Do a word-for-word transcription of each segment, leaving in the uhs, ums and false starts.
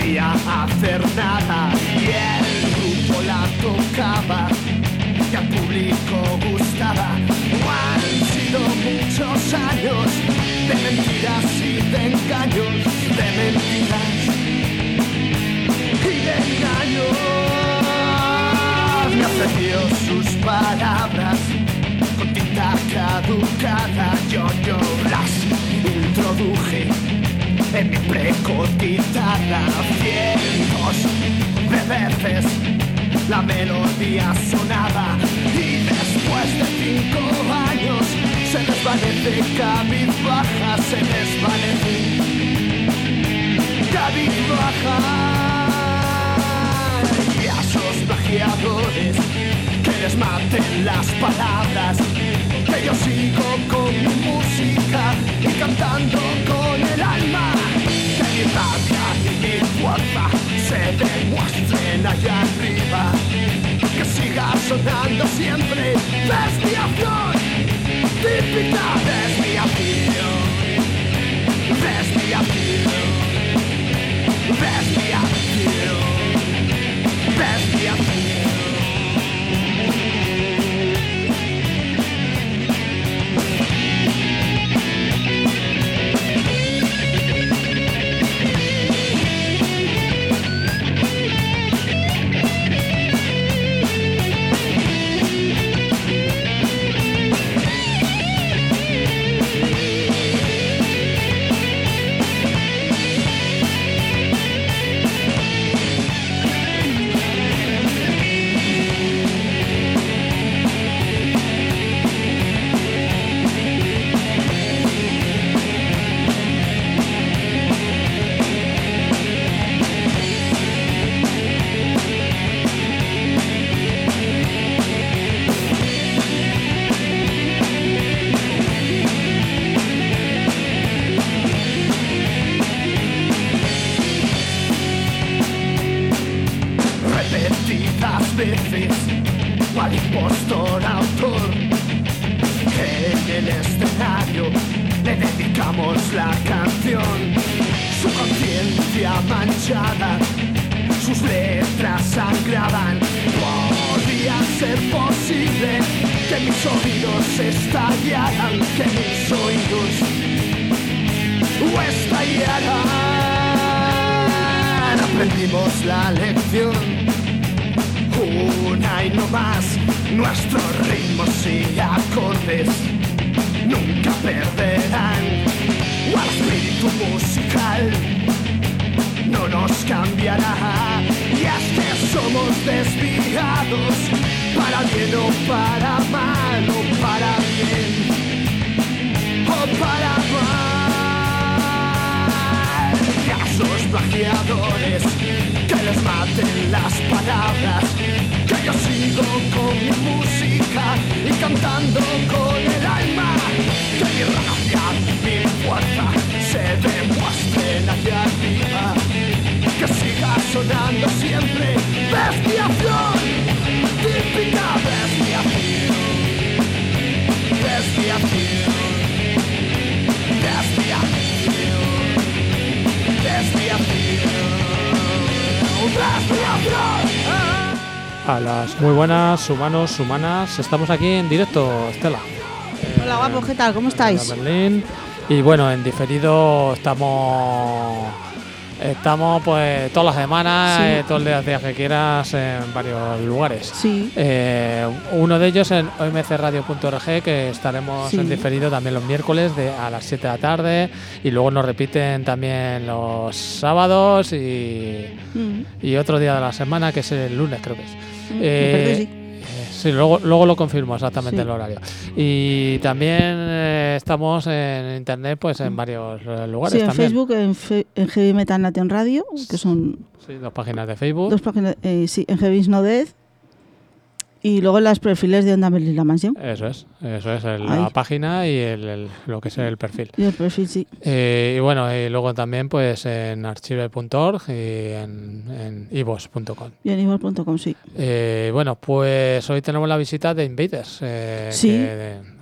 podía hacer nada y el grupo la tocaba y al público gustaba. Han sido muchos años de mentiras y de engaños, de mentiras y de engaños. Me ofreció sus palabras con tinta caducada, yo, yo las introduje en mi precotitada. Cientos de veces la melodía sonaba y después de cinco años se desvanece cabizbaja, se desvanece cabizbaja. Y a esos plagiadores que les maten las palabras, que yo sigo con mi música y cantando con el alma, que mi rabia y mi fuerza se demuestren allá arriba, que siga sonando siempre desviación, típica desviación, desviación, desviación, desviación. Veces, cual impostor autor, en el escenario le dedicamos la canción. Su conciencia manchada, sus letras sangraban. Podía ser posible que mis oídos estallaran, que mis oídos estallaran. Aprendimos la lección, una y no más, nuestros ritmos y acordes nunca perderán. O el espíritu musical no nos cambiará. Y es que somos desviados, para bien o para mal, o para bien o para mal. Y a esos plagiadores que les maten las palabras, que yo sigo con mi música y cantando con el alma, que mi rabia, mi fuerza se demuestren allá arriba, que siga sonando siempre desviación, típica desviación, desviación, desviación, desviación. A las muy buenas, humanos, humanas. Estamos aquí en directo, Estela. Hola, eh, guapo, ¿qué tal? ¿Cómo estáis? Berlín. Y bueno, en diferido estamos estamos pues todas las semanas, sí. eh, todos los días que quieras, en varios lugares. Sí. Eh, uno de ellos en o m c radio punto org, que estaremos sí. en diferido también los miércoles de a las siete de la tarde, y luego nos repiten también los sábados y, mm. y otro día de la semana, que es el lunes, creo que es. Mm, eh, sí. Sí, luego, luego lo confirmo exactamente sí. el horario. Y también eh, estamos en internet, pues en varios eh, lugares. Sí, en también. Facebook, en, fe, en Heavy Metal Nation Radio, que son... Sí, dos páginas de Facebook. Dos páginas, eh, sí, en Heavy No Death. Y luego las perfiles de Onda Berlín La Mansión. Eso es, eso es, el, la página y el, el, lo que es el perfil. Y el perfil, sí. Eh, y bueno, y luego también pues en archive punto org y en i vos punto com. Y en i vos punto com, sí. Eh, bueno, pues hoy tenemos la visita de Invaders. Eh, sí. Que,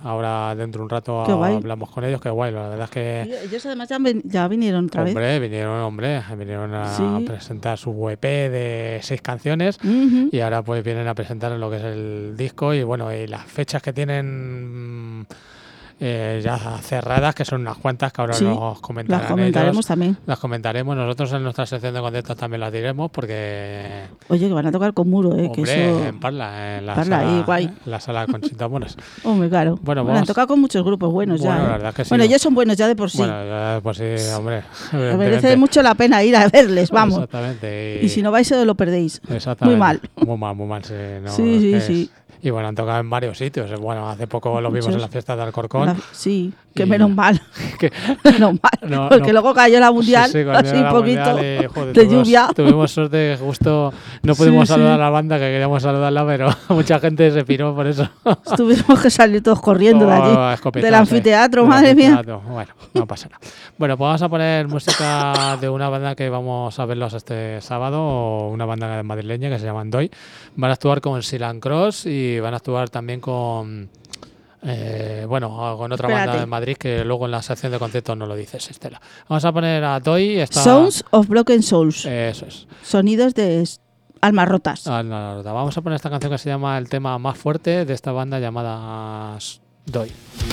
Ahora dentro de un rato Qué guay. hablamos con ellos, qué guay, la verdad es que... Ellos además ya, ven- ya vinieron otra Hombre, vinieron, hombre, vinieron a Sí. presentar su E P de seis canciones vez. Ujú. y ahora pues vienen a presentar lo que es el disco y bueno, y las fechas que tienen mm, eh, ya cerradas, que son unas cuantas que ahora Sí, nos comentarán Las comentaremos ellos. también. Las comentaremos, nosotros en nuestra sección de conciertos también las diremos porque, Oye, que van a tocar con Muro, ¿eh? que hombre, eso... en Parla, en la Parla, sala, ahí, guay. en la sala Conchita Moras. Hombre, claro. Bueno, Bueno, han vamos- tocado con muchos grupos buenos Bueno, ya. la ¿eh? verdad es que sí. Bueno, ellos son buenos ya de por sí. Bueno, ya, pues sí, hombre. Merece evidentemente. mucho la pena ir a verles, vamos. Exactamente. Y si no vais, se lo perdéis. Exactamente. Muy mal. Muy mal, muy mal. Sí, no, Sí, es sí, que sí. es- Y bueno, han tocado en varios sitios. Bueno, hace poco lo vimos Muchos. en la fiesta de Alcorcón. La- sí, que Y- menos mal. que- Menos mal. No, porque no. luego cayó la mundial, Sí, sí, cuando así era un la poquito mundial y, joder, de tuvimos, lluvia. Tuvimos suerte que justo no Sí, pudimos sí. saludar a la banda, que queríamos saludarla, pero mucha gente se piró por eso. Tuvimos que salir todos corriendo de Oh, allí. escopetazos, Del eh. anfiteatro, Del madre mía. anfiteatro. Bueno, no pasa nada. Bueno, pues vamos a poner música de una banda que vamos a verlos este sábado, una banda madrileña que se llama Doy. Van a actuar con Silan Cross y van a actuar también con... eh, bueno, con otra Espérate. banda de Madrid que luego en la sección de conciertos no lo dices, Estela. Vamos a poner a Doy. Está, Sounds of Broken Souls. Eso es. Sonidos de s- almas rotas. Ah, no, no, no. Vamos a poner esta canción que se llama el tema más fuerte de esta banda llamada Doy.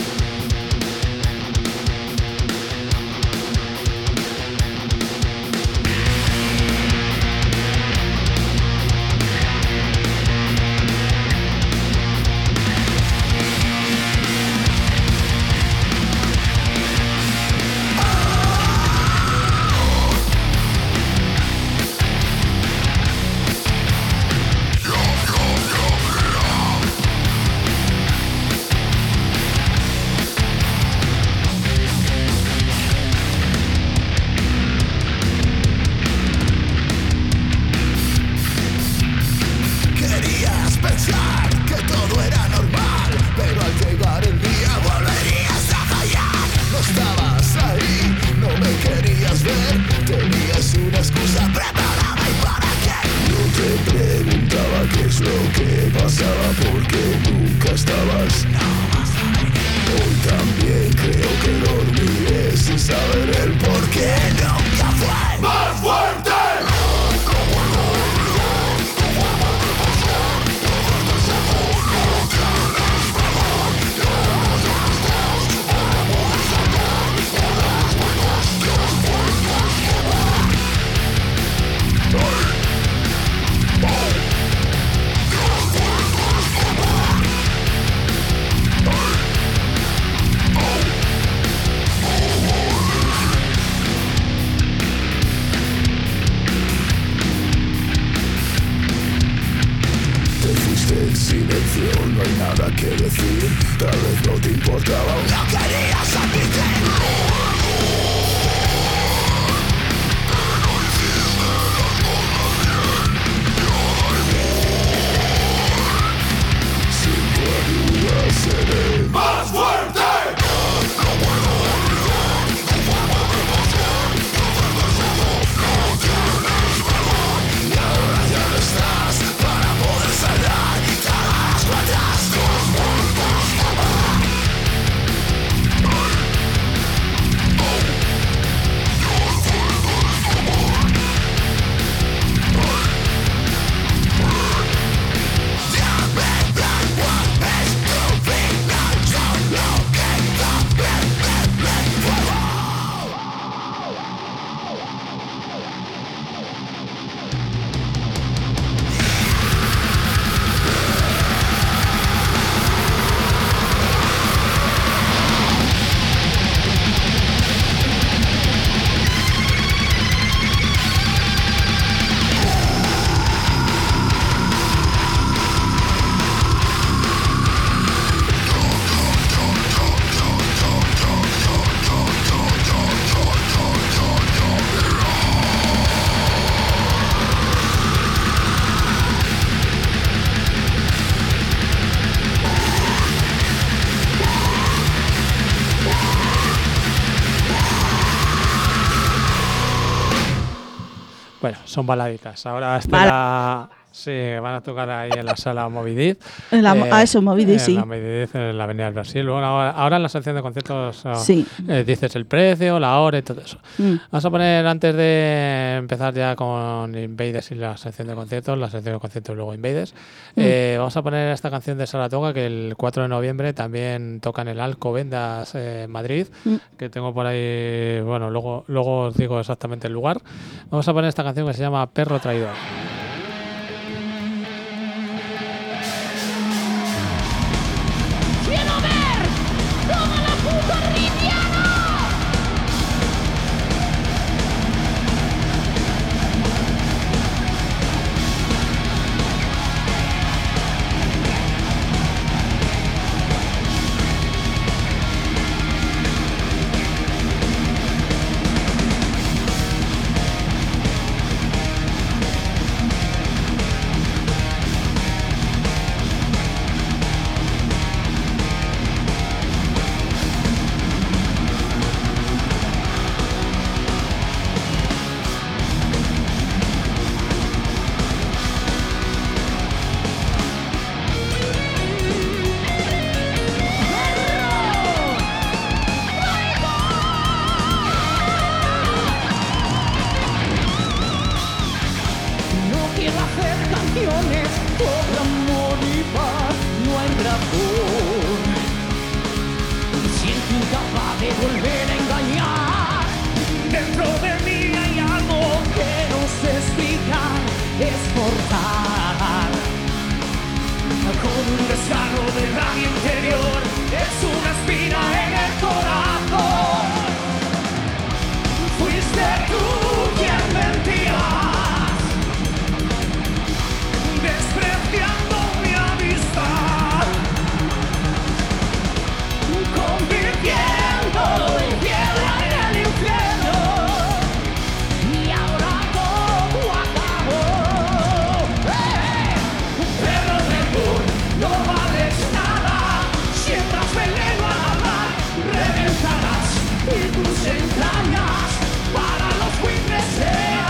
Querías pensar que todo era normal, pero al llegar el día volverías a fallar. No estabas ahí, no me querías ver, tenías una excusa preparada y para qué. Yo te preguntaba qué es lo que pasaba, porque nunca estabas. Hoy también creo que dormiré sin saber el por qué. Nunca fue más fuerte. Te fuiste en silencio, no hay nada que decir. Tal vez no te importaba, no querías admitir. Sin tu ayuda seré más fuerte. Y ahora ya no estás para poder salvar y te das cuentas. Bueno, son baladitas. Ahora Estela, Sí, van a tocar ahí en la sala Movidid. En la, eh, a eso, Movidid, sí. En la Movidid, en la Avenida del Brasil. Luego, ahora, ahora en la sección de conciertos oh, Sí. eh, dices el precio, la hora y todo eso. Mm. Vamos a poner, antes de empezar ya con Invaders y la sección de conciertos, la sección de conciertos luego Invaders, Mm. eh, vamos a poner esta canción de Saratoga, que el cuatro de noviembre también toca en el Alcobendas eh, Madrid, Mm. que tengo por ahí, bueno, luego, luego os digo exactamente el lugar. Vamos a poner esta canción que se llama Perro Traidor. ¡Quiero ver! ¡Toma la puta Riviana! No quiero hacer canciones por amor y paz, no hay razón. Me siento incapaz de volver a engañar. Dentro de mí hay algo que no sé explicar, es mortal. Con un desgarro de rabia interior, es una espina en el corazón. Fuiste tú quien mentías, despreciando mi amistad, convirtiéndolo en piedra en el infierno, y ahora todo acabó. ¡Eh! Perro del sur, no vales nada, siembras veneno al hablar, reventarás y tus entrañas para los buitres serán.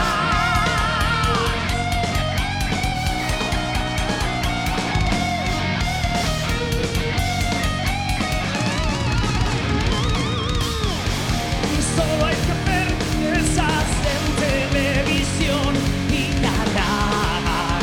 Solo hay que ver esas en televisión y ganar.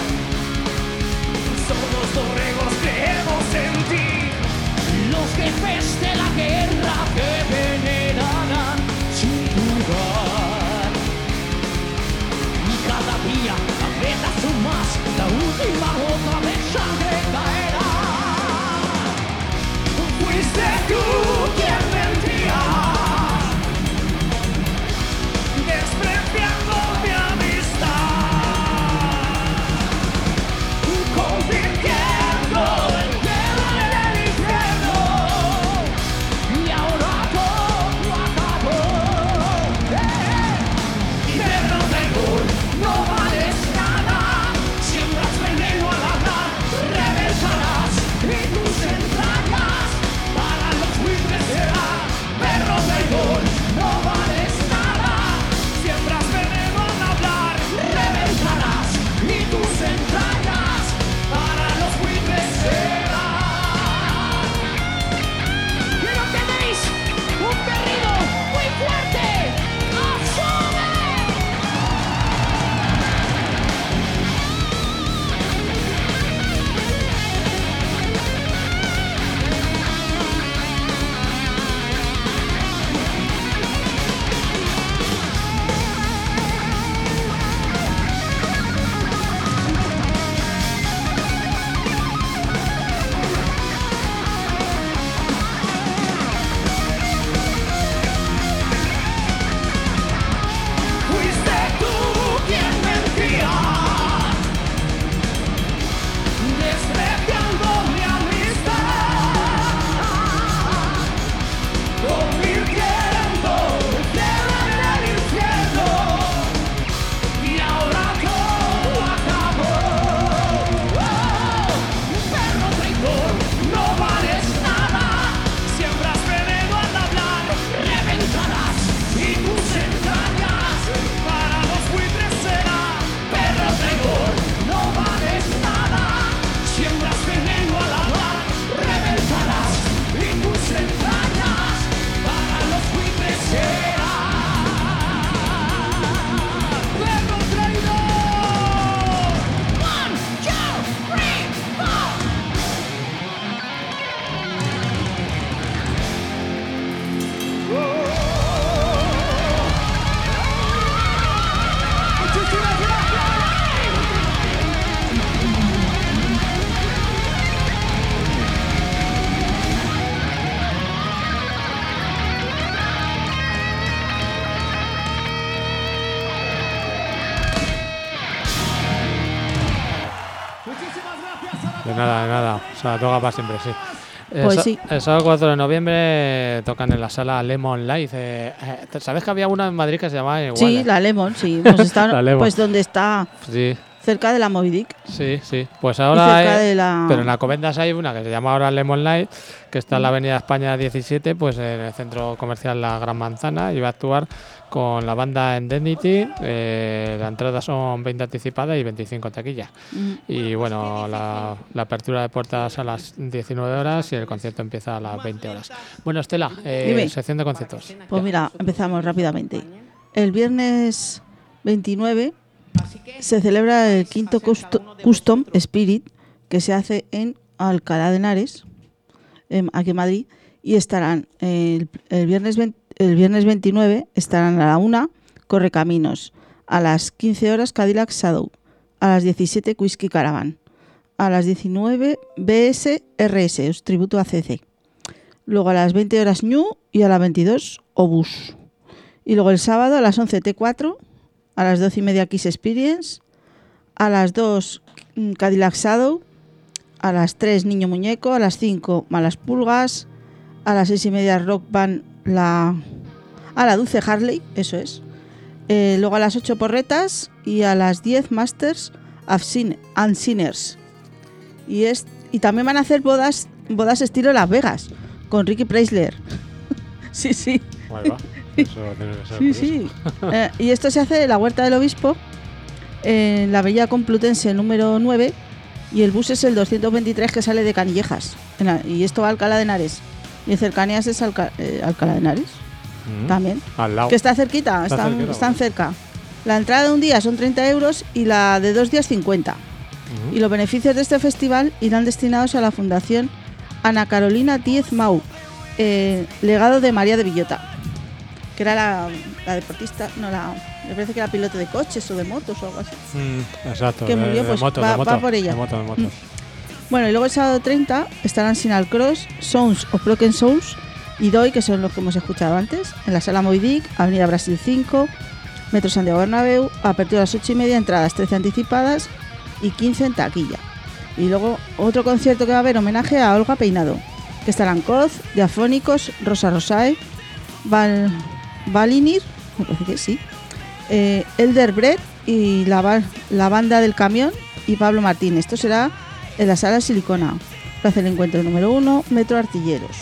Somos borregos, creemos en ti, los jefes de la guerra que venerarán sin dudar. Y cada día apretas tú más, la última gota de sangre caerá. Fuiste tú quien mentía, De nada, de nada. O sea, toca para siempre, sí. El Pues sa- sí. El sábado cuatro de noviembre tocan en la sala Lemon Live. Eh, eh, ¿Sabes que había una en Madrid que se llamaba igual? Sí, la Lemon, sí. Hemos estado, La Lemon. pues donde está, Sí, cerca de la Moby Dick. sí, sí. Pues Y ahora. cerca eh, de la... Pero en Alcobendas hay una que se llama ahora Lemon Light, que está en la Avenida España diecisiete, pues en el centro comercial La Gran Manzana, y va a actuar con la banda Indemnity. Eh, la entrada son veinte anticipadas y veinticinco en taquilla. Mm. Y bueno, la, la apertura de puertas a las diecinueve horas y el concierto empieza a las veinte horas. Bueno, Estela, eh, Dime. sección de conciertos. Pues mira, empezamos rápidamente. El viernes veintinueve se celebra el quinto Custo- Custom Spirit, que se hace en Alcalá de Henares, em, aquí en Madrid, y estarán el, el, viernes veinte el viernes veintinueve estarán a la una Correcaminos, a las quince horas Cadillac Shadow, a las diecisiete Whisky Caravan, a las diecinueve B S R S, os tributo a C C. Luego a las veinte horas Ñu y a las veintidós Obus. Y luego el sábado a las once T cuatro, a las doce y media Kiss Experience, a las dos mm, Cadillac Shadow, a las tres Niño Muñeco, a las cinco Malas Pulgas, a las seis y media Rock Band la, a la Dulce Harley, eso es. Eh, luego a las ocho Porretas y a las diez Masters of Sin and Sinners. Y, es, y también van a hacer bodas, bodas estilo Las Vegas, con Ricky Preisler. sí, sí. Ahí va. Eso tiene que ser Sí, curioso. sí. Eh, y esto se hace en la Huerta del Obispo, en la Avenida Complutense número nueve, y el bus es el doscientos veintitrés que sale de Canillejas. En la- y esto va a Alcalá de Henares. Y en cercanías es Alca- eh, Alcalá de Henares Mm. también. Al lado. Que está cerquita, Está están, cerquita, están bueno. cerca. La entrada de un día son treinta euros y la de dos días cincuenta. Ujú. Y los beneficios de este festival irán destinados a la Fundación Ana Carolina Díez Mau, eh, legado de María de Villota, que era la, la deportista, no la, me parece que era piloto de coches o de motos o algo así. Mm, exacto. que de- murió, de pues, moto, va- de moto, va por ella. De moto, de motos. Bueno, y luego el sábado treinta estarán Signal Cross, Sounds of Broken Souls y Doi, que son los que hemos escuchado antes, en la Sala Moby Dick, Avenida Brasil cinco, Metro Santiago Bernabéu, apertura a las ocho y media, entradas trece anticipadas y quince en taquilla. Y luego otro concierto que va a haber, homenaje a Olga Peinado, que estarán Coz, Diafónicos, Rosa Rosae, Val, Valinir, me parece que sí, eh, Elder Bread y la, ba- la banda del camión y Pablo Martín. Esto será en la Sala Silicona, Plaza del Encuentro número uno, Metro Artilleros.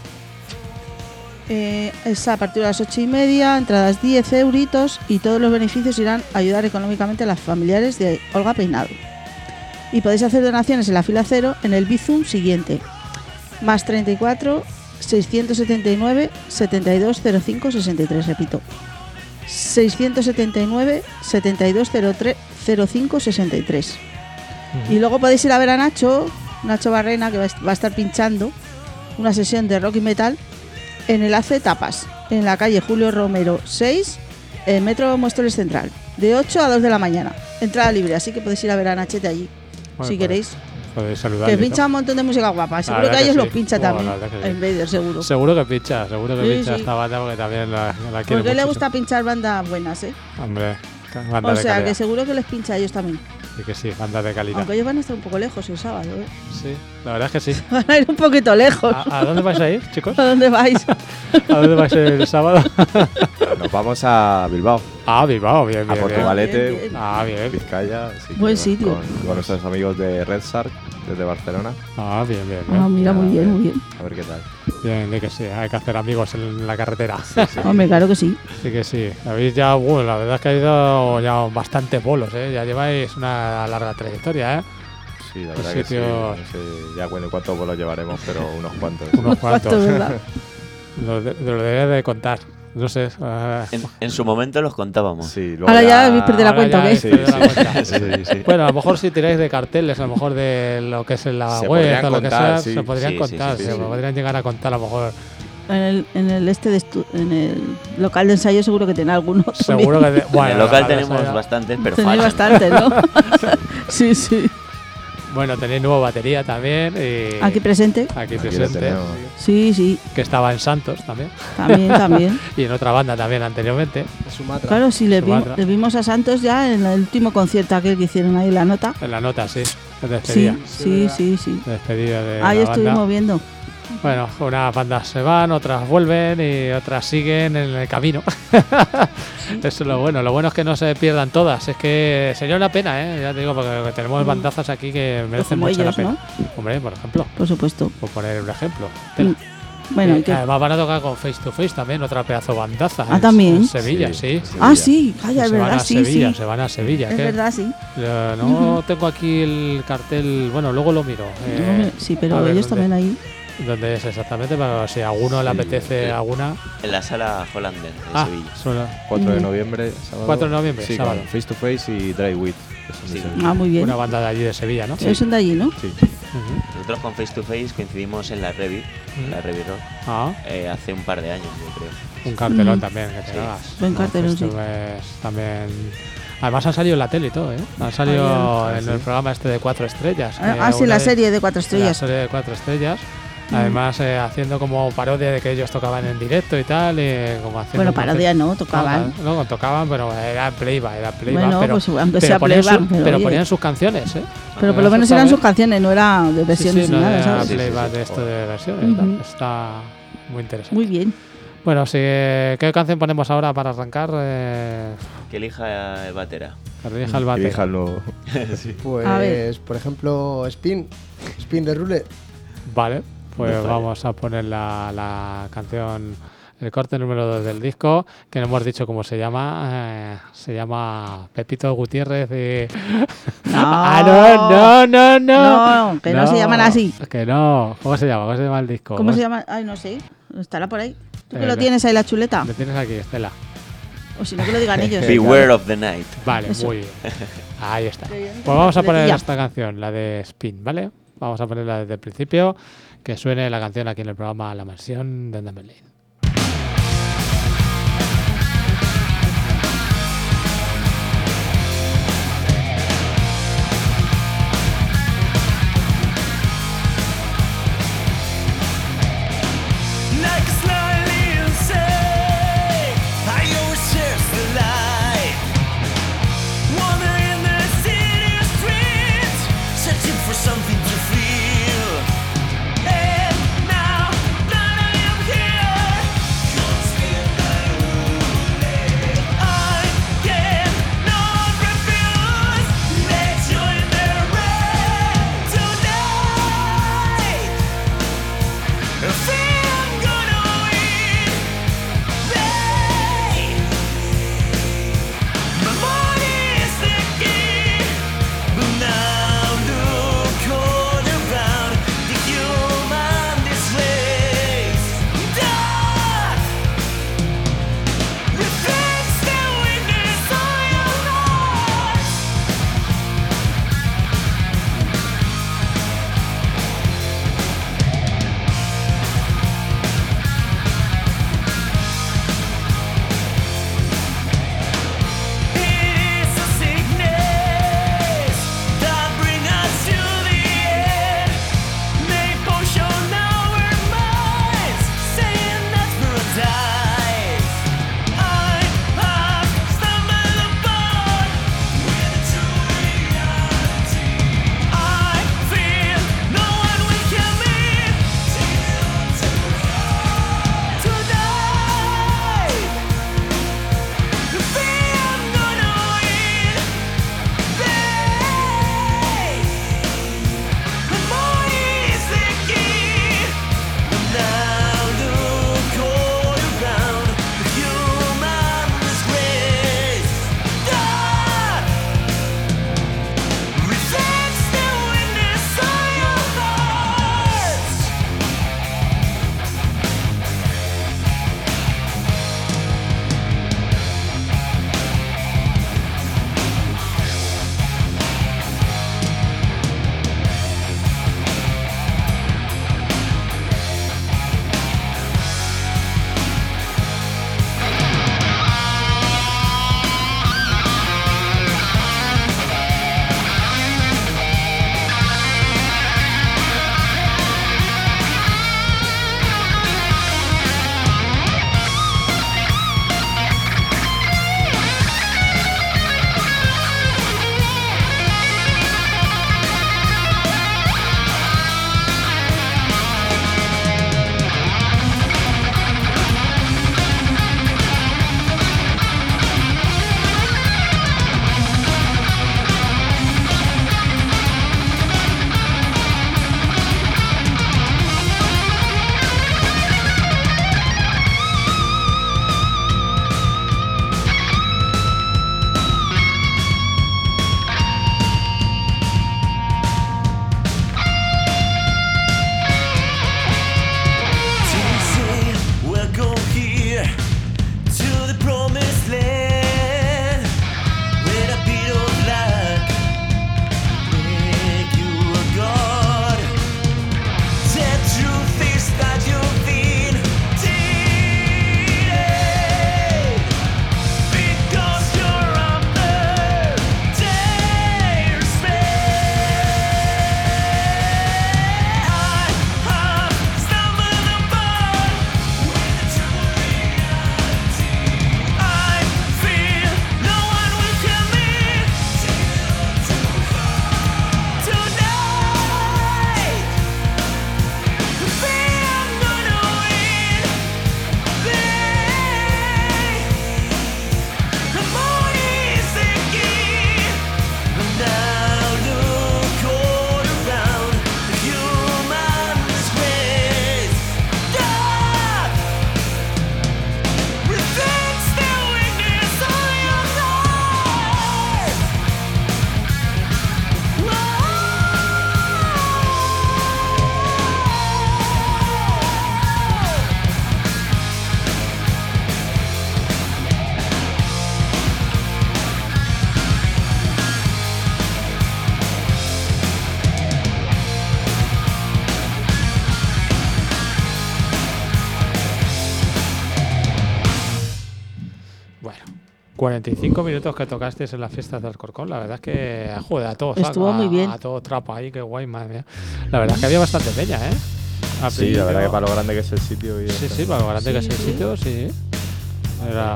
Eh, es a partir de las ocho y media, entradas diez euritos, y todos los beneficios irán a ayudar económicamente a las familiares de Olga Peinado. Y podéis hacer donaciones en la fila cero en el Bizum siguiente: más treinta y cuatro, seiscientos setenta y nueve, setenta y dos cero cinco, sesenta y tres, repito, seiscientos setenta y nueve, setenta y dos cero cinco, sesenta y tres. Ujú. Y luego podéis ir a ver a Nacho, Nacho Barrena, que va a est- va a estar pinchando una sesión de rock y metal en el A C Tapas, en la calle Julio Romero seis, en Metro Móstoles Central, de ocho a dos de la mañana. Entrada libre, así que podéis ir a ver a Nachete allí, Bueno, si pues, queréis. Podéis saludar. Que pincha un montón de música guapa. Seguro verdad que a que ellos sí. los pincha Buah, también. la verdad que sí. El Vader, seguro. Seguro que pincha, seguro que Sí, pincha sí. esta banda porque también la, la quiere Porque le mucho, gusta pinchar bandas buenas, ¿eh? sí. Hombre, banda O de sea, calidad. que seguro que les pincha a ellos también. Y que sí, banda de calidad. Aunque ellos van a estar un poco lejos el sábado, ¿eh? Sí, la verdad es que sí. Van a ir un poquito lejos. ¿A, a dónde vais a ir, chicos? ¿A dónde vais? ¿A dónde vais el sábado? Nos vamos a Bilbao, Ah, Bilbao, bien, a bien. bien. Portugalete, Bien, bien. Ah, bien. Vizcaya. así que, Buen bueno, sitio. Con, con nuestros amigos de Red Shark, desde Barcelona. Ah, bien, bien. bien. Ah, mira, muy bien, muy bien. A ver qué tal. Bien, de que sí, hay que hacer amigos en la carretera. Hombre, claro que sí. Sí que sí. Habéis ya, bueno, la verdad es que ha ido ya bastantes bolos, ¿eh? Ya lleváis una larga trayectoria, ¿eh? Sí, la El verdad que sí. sitio- No sé ya bueno cuántos vuelos llevaremos, pero unos cuantos. Unos cuantos. Cuánto, ¿verdad? Lo, de- lo debería de contar. No sé. eh, En, en su momento los contábamos. Sí, luego Ahora ya habéis perdido la ahora cuenta, ¿o ya qué? habéis Sí, perdido la cuenta. sí, sí, sí. Bueno, a lo mejor si tiráis de carteles, a lo mejor de lo que es en la Se web podrían o lo que contar, sea, sí. se podrían Sí, sí, contar, sí, se sí, sí. podrían llegar a contar a lo mejor. En el, en el este de estu- en el local de ensayo seguro que tiene alguno. Seguro que. de- bueno, en el local la verdad, tenemos o sea, bastantes, pero Tenéis faltan. bastante, ¿no? sí, sí. Bueno, tenéis nueva batería también. Y Aquí presente. aquí Aquí lo presente. tenemos. Sí, sí. Que estaba en Santos también. También, también. Y en otra banda también anteriormente. Sumatra. Claro, sí, le, vim- Sumatra. le vimos a Santos ya en el último concierto aquel que hicieron ahí en la nota. En la nota, sí. de despedida. Sí, sí, sí, sí. De despedida de Ahí la estuvimos banda. viendo. Bueno, unas bandas se van, otras vuelven y otras siguen en el camino. Eso es lo bueno. Lo bueno es que no se pierdan todas. Es que sería una pena, ¿eh? Ya te digo, porque tenemos bandazas aquí que merecen como mucho ellos, la pena. ¿no? Hombre, por ejemplo, Por supuesto. por poner un ejemplo. Mm. Bueno, Eh, ¿y qué? además van a tocar con Face to Face también, otra pedazo de bandaza. Ah, en- ¿también? En Sevilla, sí. Ah, sí, calla, es se van verdad, a sí, Sevilla, sí. se van a Sevilla. Es ¿qué? verdad, sí. Eh, no tengo aquí el cartel, bueno, luego lo miro. eh, Sí, a pero ver ellos dónde- también ahí. ¿Dónde es exactamente? Pero si a alguno le Sí, apetece sí. alguna. En la sala Hollander de Ah, Sevilla. solo. cuatro de Mm. noviembre, sábado. cuatro de noviembre, sí, sábado. con Face to Face y Dry Wit. que son de Sí. Sevilla. Ah, muy bien. Una banda de allí de Sevilla, ¿no? Ellos son de allí, ¿no? Sí. Ujú. Nosotros con Face to Face coincidimos en la Revi, Mm. la Revi Rock, Ah, eh, hace un par de años, yo creo. un cartelón Mm. también, que te Sí. cagas. Buen No, cartelón, esto sí. es también. Además han salido en la tele y todo, ¿eh? Han salido Ah, en sí. el programa este de cuatro estrellas. Ah, que ah, sí, una la de- serie de cuatro La estrellas. serie de cuatro estrellas. Además, eh, haciendo como parodia de que ellos tocaban en directo y tal. Y como haciendo Bueno, un parodia concepto- no, tocaban. No, no, tocaban, pero era playback, era playback. Bueno, pero, pues aunque pero sea ponían, playback, su- pero pero oye. ponían sus canciones, ¿eh? Pero por lo Eso menos está eran bien. sus canciones, no era de Sí, versiones sí, ni no nada, era ¿sabes? Sí, sí, playback sí. de esto de versiones. Ujú. tal. Está muy interesante. Muy bien. Bueno, sí, ¿qué canción ponemos ahora para arrancar? Eh, Que elija el batera. que elija el Y bate. elija el nuevo. A ver. Pues, por ejemplo, Spin. Spin de Roulette. Vale, pues No falla. vamos a poner la, la canción, el corte número dos del disco, que no hemos dicho cómo se llama. eh, se llama Pepito Gutiérrez y... No. ¡Ah, no, no, no, no! No, que no se llaman así. Que no. ¿Cómo se llama? ¿Cómo se llama el disco? ¿Cómo se llama? Ay, no sé. Estará por ahí. ¿Tú que Eh, lo tienes ahí la chuleta? Lo tienes aquí, Estela. O si no, que lo digan ellos. Beware of the Night. Vale, Eso. muy bien. Ahí está. Que yo no Pues tengo vamos a poner chuletilla. esta canción, la de Spin, ¿vale? Vamos a ponerla desde el principio, que suene la canción aquí en el programa La Mansión de Berlín. Like a slightly insane, I always search the light. Wandering the city streets, searching for something to feel. And now that I am here, Bueno, cuarenta y cinco minutos que tocasteis en las fiestas de Alcorcón, la verdad es que, joder, a todos Estuvo muy bien. a todo trapo ahí, qué guay, madre mía. La verdad es que había bastante peña, ¿eh? Al Sí, la verdad principio- que para lo grande que es el sitio. Y Sí, esto. sí, para lo grande que es el Sí. sitio, sí. Era...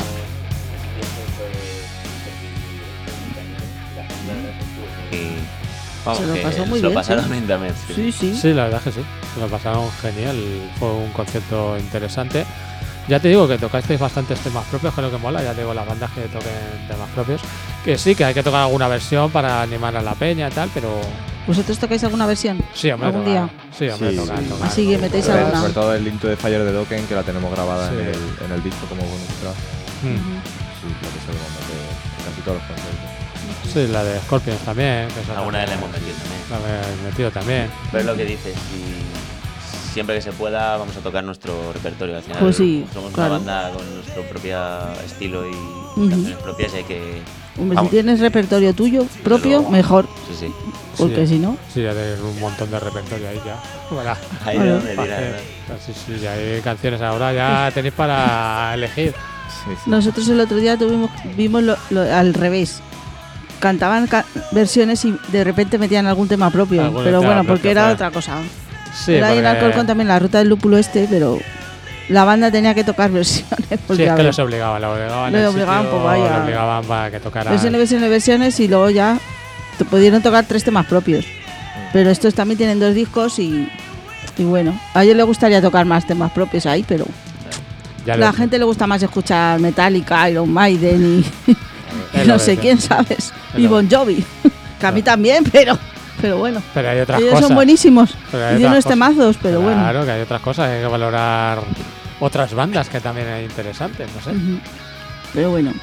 Y vamos, Se lo que pasó muy se lo bien, pasaron sí. bien también. Sí. Sí, sí. Sí, la verdad es que sí. Se lo pasaron genial. Fue un concierto interesante. Ya te digo que tocasteis bastantes temas propios, que es lo que mola. Ya te digo, las bandas que toquen temas propios. Que sí, que hay que tocar alguna versión para animar a la peña y tal, pero... ¿Vosotros tocáis alguna versión? Sí, hombre, ¿Algún tocar. día? Sí, hombre, Sí, tocar, sí. tocar. Así que metéis Sobre- alguna. Sobre todo el Into the Fire de Dokken, que la tenemos grabada Sí. en, el, en el disco como bonus track. Mm. Sí, la que solemos meter en casi todos los conciertos. Sí, la de Scorpions también. Que esa Alguna vez la también- hemos metido también. La hemos metido también. Pero es lo que dices, si siempre que se pueda vamos a tocar nuestro repertorio. Al final Pues sí, somos claro. una banda con nuestro propio estilo y Ujú. canciones propias y hay que... Hombre, Vamos. si tienes repertorio tuyo propio, luego. mejor. Sí, sí. Porque Sí. si no, Sí, ya tenéis un montón de repertorio ahí ya. Voilà. Ahí Vale. de donde Pa' tirar, hacer- ¿no? Sí, sí, ya hay canciones ahora, ya tenéis para elegir. Sí, sí. nosotros el otro día tuvimos vimos lo, lo- al revés. Cantaban ca- versiones y de repente metían algún tema propio. Algún pero tema bueno, propio, porque era claro. otra cosa. Sí, era ahí en porque- Alcorcón también la ruta del lúpulo este, pero la banda tenía que tocar versiones. Sí, Porque, es a que ver, los obligaban, los obligaban. Le en el obligaban, sitio, pues vaya. le obligaban para que tocara. versiones, versiones, versiones y luego ya te pudieron tocar tres temas propios. Pero estos también tienen dos discos y, y bueno, a ellos les gustaría tocar más temas propios ahí, pero Ya la lo- gente le gusta más escuchar Metallica, Iron Maiden y, Es y lo no que sé es. quién, ¿sabes? Es Y lo Bon Jovi, que a mí también, pero, pero bueno. Pero hay otras Ellos cosas. son buenísimos Pero hay y tienen otras unos cosas. temazos, pero bueno. Claro, que hay otras cosas, hay que valorar otras bandas que también hay interesantes, no sé. Ujú. Pero bueno,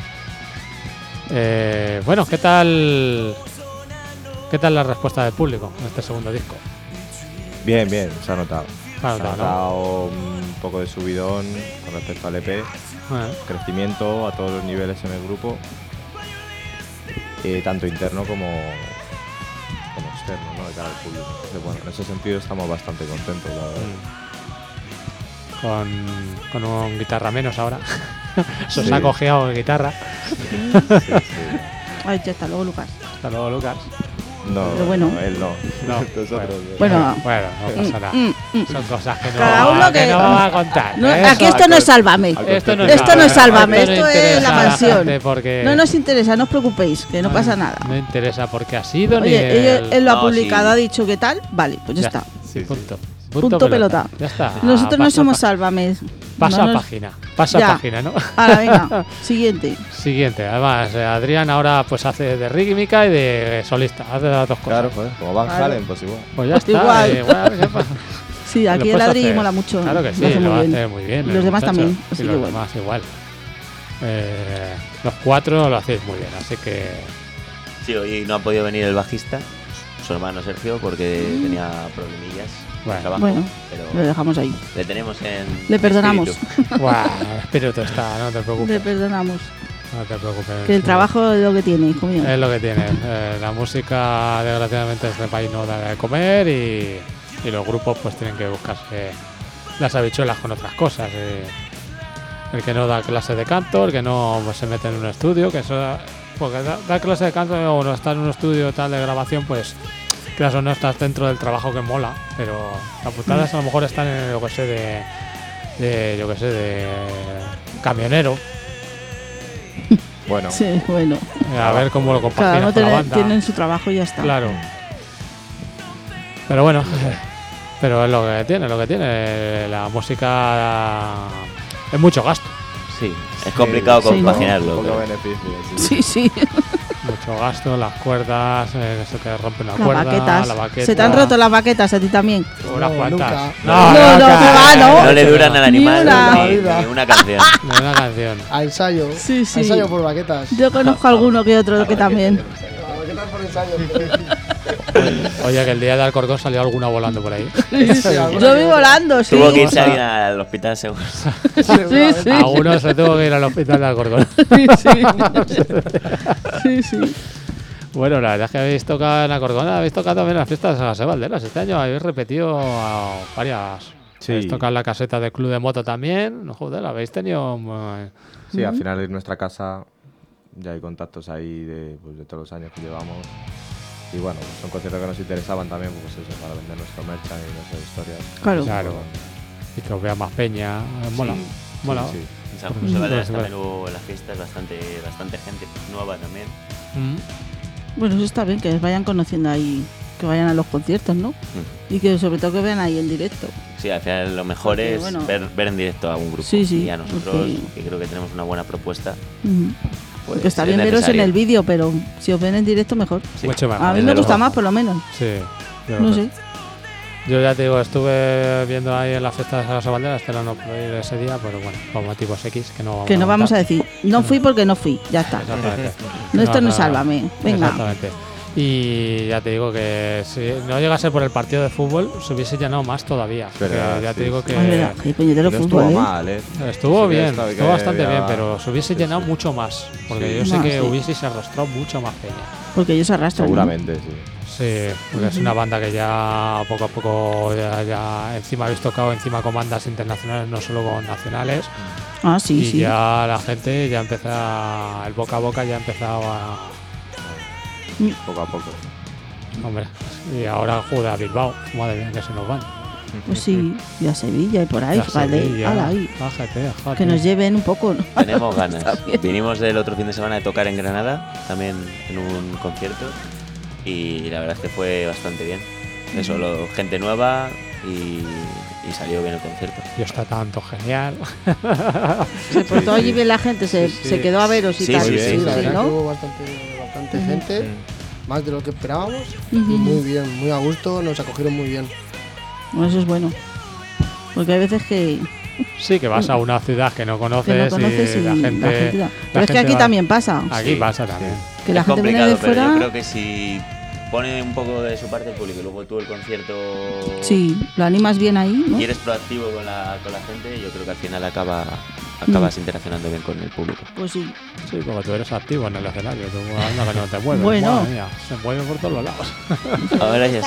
Eh, bueno, ¿qué tal ¿qué tal la respuesta del público en este segundo disco? Bien, bien, se ha notado. Se ha Se ha notado, ¿no? notado un poco de subidón con respecto al E P, Bueno, crecimiento a todos los niveles en el grupo, eh, tanto interno como, como externo, ¿no? De cara al público. Entonces, bueno, en ese sentido estamos bastante contentos, la verdad. mm. con, con un guitarra menos ahora. Se os Sí. ha cojeado guitarra. Sí, sí. ay, ya está, luego Lucas. Hasta luego, Lucas. No, Pero bueno. no, él no. No, Nosotros, Bueno, no. Bueno, no pasa nada. Mm, mm. Son cosas que no, Cada uno que que- no vamos a contar. No, Eso- aquí esto no es Sálvame. Al Esto no Esto no es Sálvame, esto no esto es interesa La a la Mansión. gente porque No nos interesa, no os preocupéis, que no pasa nada. No interesa porque ha sido ni Oye, el... él, él lo ha No, publicado, sí. ha dicho que tal, vale, pues ya, Ya. está. Sí, sí. Punto. Punto pelota. Ya está. Nosotros no Pasa somos pa- Sálvame. Pasa No nos- página. Pasa Ya. página, ¿no? Ahora, venga, siguiente. Siguiente. Además, eh, Adrián ahora pues hace de rítmica y de solista. Hace las dos cosas. Claro, joder, como Van Claro. Halen, pues igual. Pues ya Pues está. igual. eh, igual, ya pasa. Sí, Lo aquí el puedes Adri hacer. mola mucho. Claro que sí, lo hace lo muy bien. hace muy bien. Y el los demás muchacho. también, Y así los que bueno. demás igual. Eh, los cuatro lo hacéis muy bien, así que... Sí, hoy no ha podido venir el bajista, su hermano Sergio, porque tenía problemillas Bueno. de trabajo. Bueno, pero lo dejamos ahí. le tenemos en. Le perdonamos. espíritu. Buah, espíritu está, no te Le preocupes. perdonamos. No te preocupes. Que el Sí. trabajo es lo que tiene, hijo mío. Es lo que tiene. Eh, la música, desgraciadamente, este país no da de comer y, y los grupos pues tienen que buscarse las habichuelas con otras cosas. eh. El que no da clase de canto, el que no pues, se mete en un estudio, que eso, porque da, da clase de canto o no está en un estudio tal de grabación, pues claro, no estás dentro del trabajo que mola, pero las putadas a lo mejor están en, yo que sé, de, de yo que sé, de camionero. Bueno, Sí, bueno. A ver cómo lo Cada compaginas uno con la tiene, banda. tienen su trabajo y ya está. Claro. Pero bueno, pero es lo que tiene, lo que tiene. La música es mucho gasto. Sí, es complicado Sí, ¿no? compaginarlo. poco pero- beneficio. Sí. Sí, sí. Mucho gasto, las cuerdas, eh, se te rompe una Las cuerda, baquetas. la baqueta. Se te han roto las baquetas a ti también. Unas No, cuantas. nunca. No, no, que va, ¿no? No le duran al Ni animal una. ni, ni una canción. Ni una canción. A ensayo. Sí, sí. A ensayo por baquetas. Yo conozco alguno que otro que también. A baquetas por ensayo. Oye, que el día de Alcorcón salió alguna volando por ahí. Yo vi volando, sí. Tuvo que irse alguien al hospital seguro. Sí, sí. Algunos se tuvo que ir al hospital de Alcorcón. Sí, sí. Sí, sí. Bueno, la verdad es que habéis tocado en Alcorcón, habéis tocado también en las fiestas de las Valderas. Este año habéis repetido a varias, Sí. Habéis tocado en la caseta del Club de Moto también. No, joder, habéis tenido... muy- Sí, al final en nuestra casa ya hay contactos ahí de, pues, de todos los años que llevamos. Y bueno, son conciertos que nos interesaban también, pues eso, para vender nuestro merchan y nuestras historias. Claro. Claro. Y que os vea más peña. eh, Mola. Sí, Mola. sí, sí. En San Mm, José Valderas pues, también hubo en las fiestas bastante, bastante gente nueva también. Mm. Bueno, eso está bien, que vayan conociendo ahí, que vayan a los conciertos, ¿no? Mm. Y que sobre todo que vean ahí en directo. Sí, al final lo mejor Porque, es bueno, ver, ver en directo a un grupo. Sí, sí, Y a nosotros, porque- que creo que tenemos una buena propuesta, Ujú. pues Porque está es bien veros en necesario. el vídeo, pero si os ven en directo, mejor. Sí. Mucho más. A mí desde me gusta luego. más, por lo menos. Sí. Yo, No sé. yo ya te digo, estuve viendo ahí en la fiesta de San José Valderas, pero no pude ir ese día, pero bueno, por motivos X que no vamos Que no vamos a contar. decir, no fui porque no fui, ya está. Exactamente. No, esto no a- es Sálvame. Venga. Exactamente. Y ya te digo que si no llegase por el partido de fútbol, se hubiese llenado más todavía. Porque Verdad, ya sí, te digo sí. que Ah, es verdad, qué puñetero No fútbol, estuvo ¿eh? mal, ¿eh? estuvo Sí que bien, estaba- estuvo que bastante había- bien, pero se hubiese sí, llenado sí. mucho más. Porque Sí. yo sé No, que sí. hubiese se arrastrado mucho más peña. Porque ellos arrastran. ¿no? Seguramente, sí. Sí, porque es una banda que ya poco a poco ya, ya encima habéis tocado encima con bandas internacionales, no solo con nacionales. Ah, sí, y sí. ya la gente ya empieza, el boca a boca ya empezaba, Poco a poco. hombre, y ahora joder a Bilbao, madre mía que se nos van. Pues sí, y a Sevilla y por ahí, Ya fíjate, Sevilla, ala, ahí. fájate, fájate. Que nos lleven un poco, ¿no? Tenemos ganas. Está bien. Vinimos del otro fin de semana de tocar en Granada, también en un concierto, y la verdad es que fue bastante bien. Eso, lo- gente nueva y, y salió bien el concierto. Y está tanto genial. Se portó sí. allí bien la gente, se, Sí, sí. se quedó a veros y Sí, tal. sí, Sí, sí, la sí, verdad ¿no? que hubo bastante, bastante Ujú. gente, Mm. más de lo que esperábamos. Y Ujú. muy bien, muy a gusto, nos acogieron muy bien. Bueno, eso es bueno. Porque hay veces que, Sí, que vas a una ciudad que no conoces, que no conoces y y la gente. la gente da. la Pero es que gente aquí va- también pasa. Aquí Sí, pasa también. Que la es gente viene complicado, de pero fuera. yo creo que si pone un poco de su parte el público y luego tú el concierto Sí, lo animas bien ahí, ¿no? y eres proactivo con la, con la gente, yo creo que al final acaba, acabas interaccionando bien con el público. Pues sí. Sí, como tú eres activo en el escenario, tú anda que no te mueves. Bueno. Madre mía, se mueve por todos los lados. Ahora ya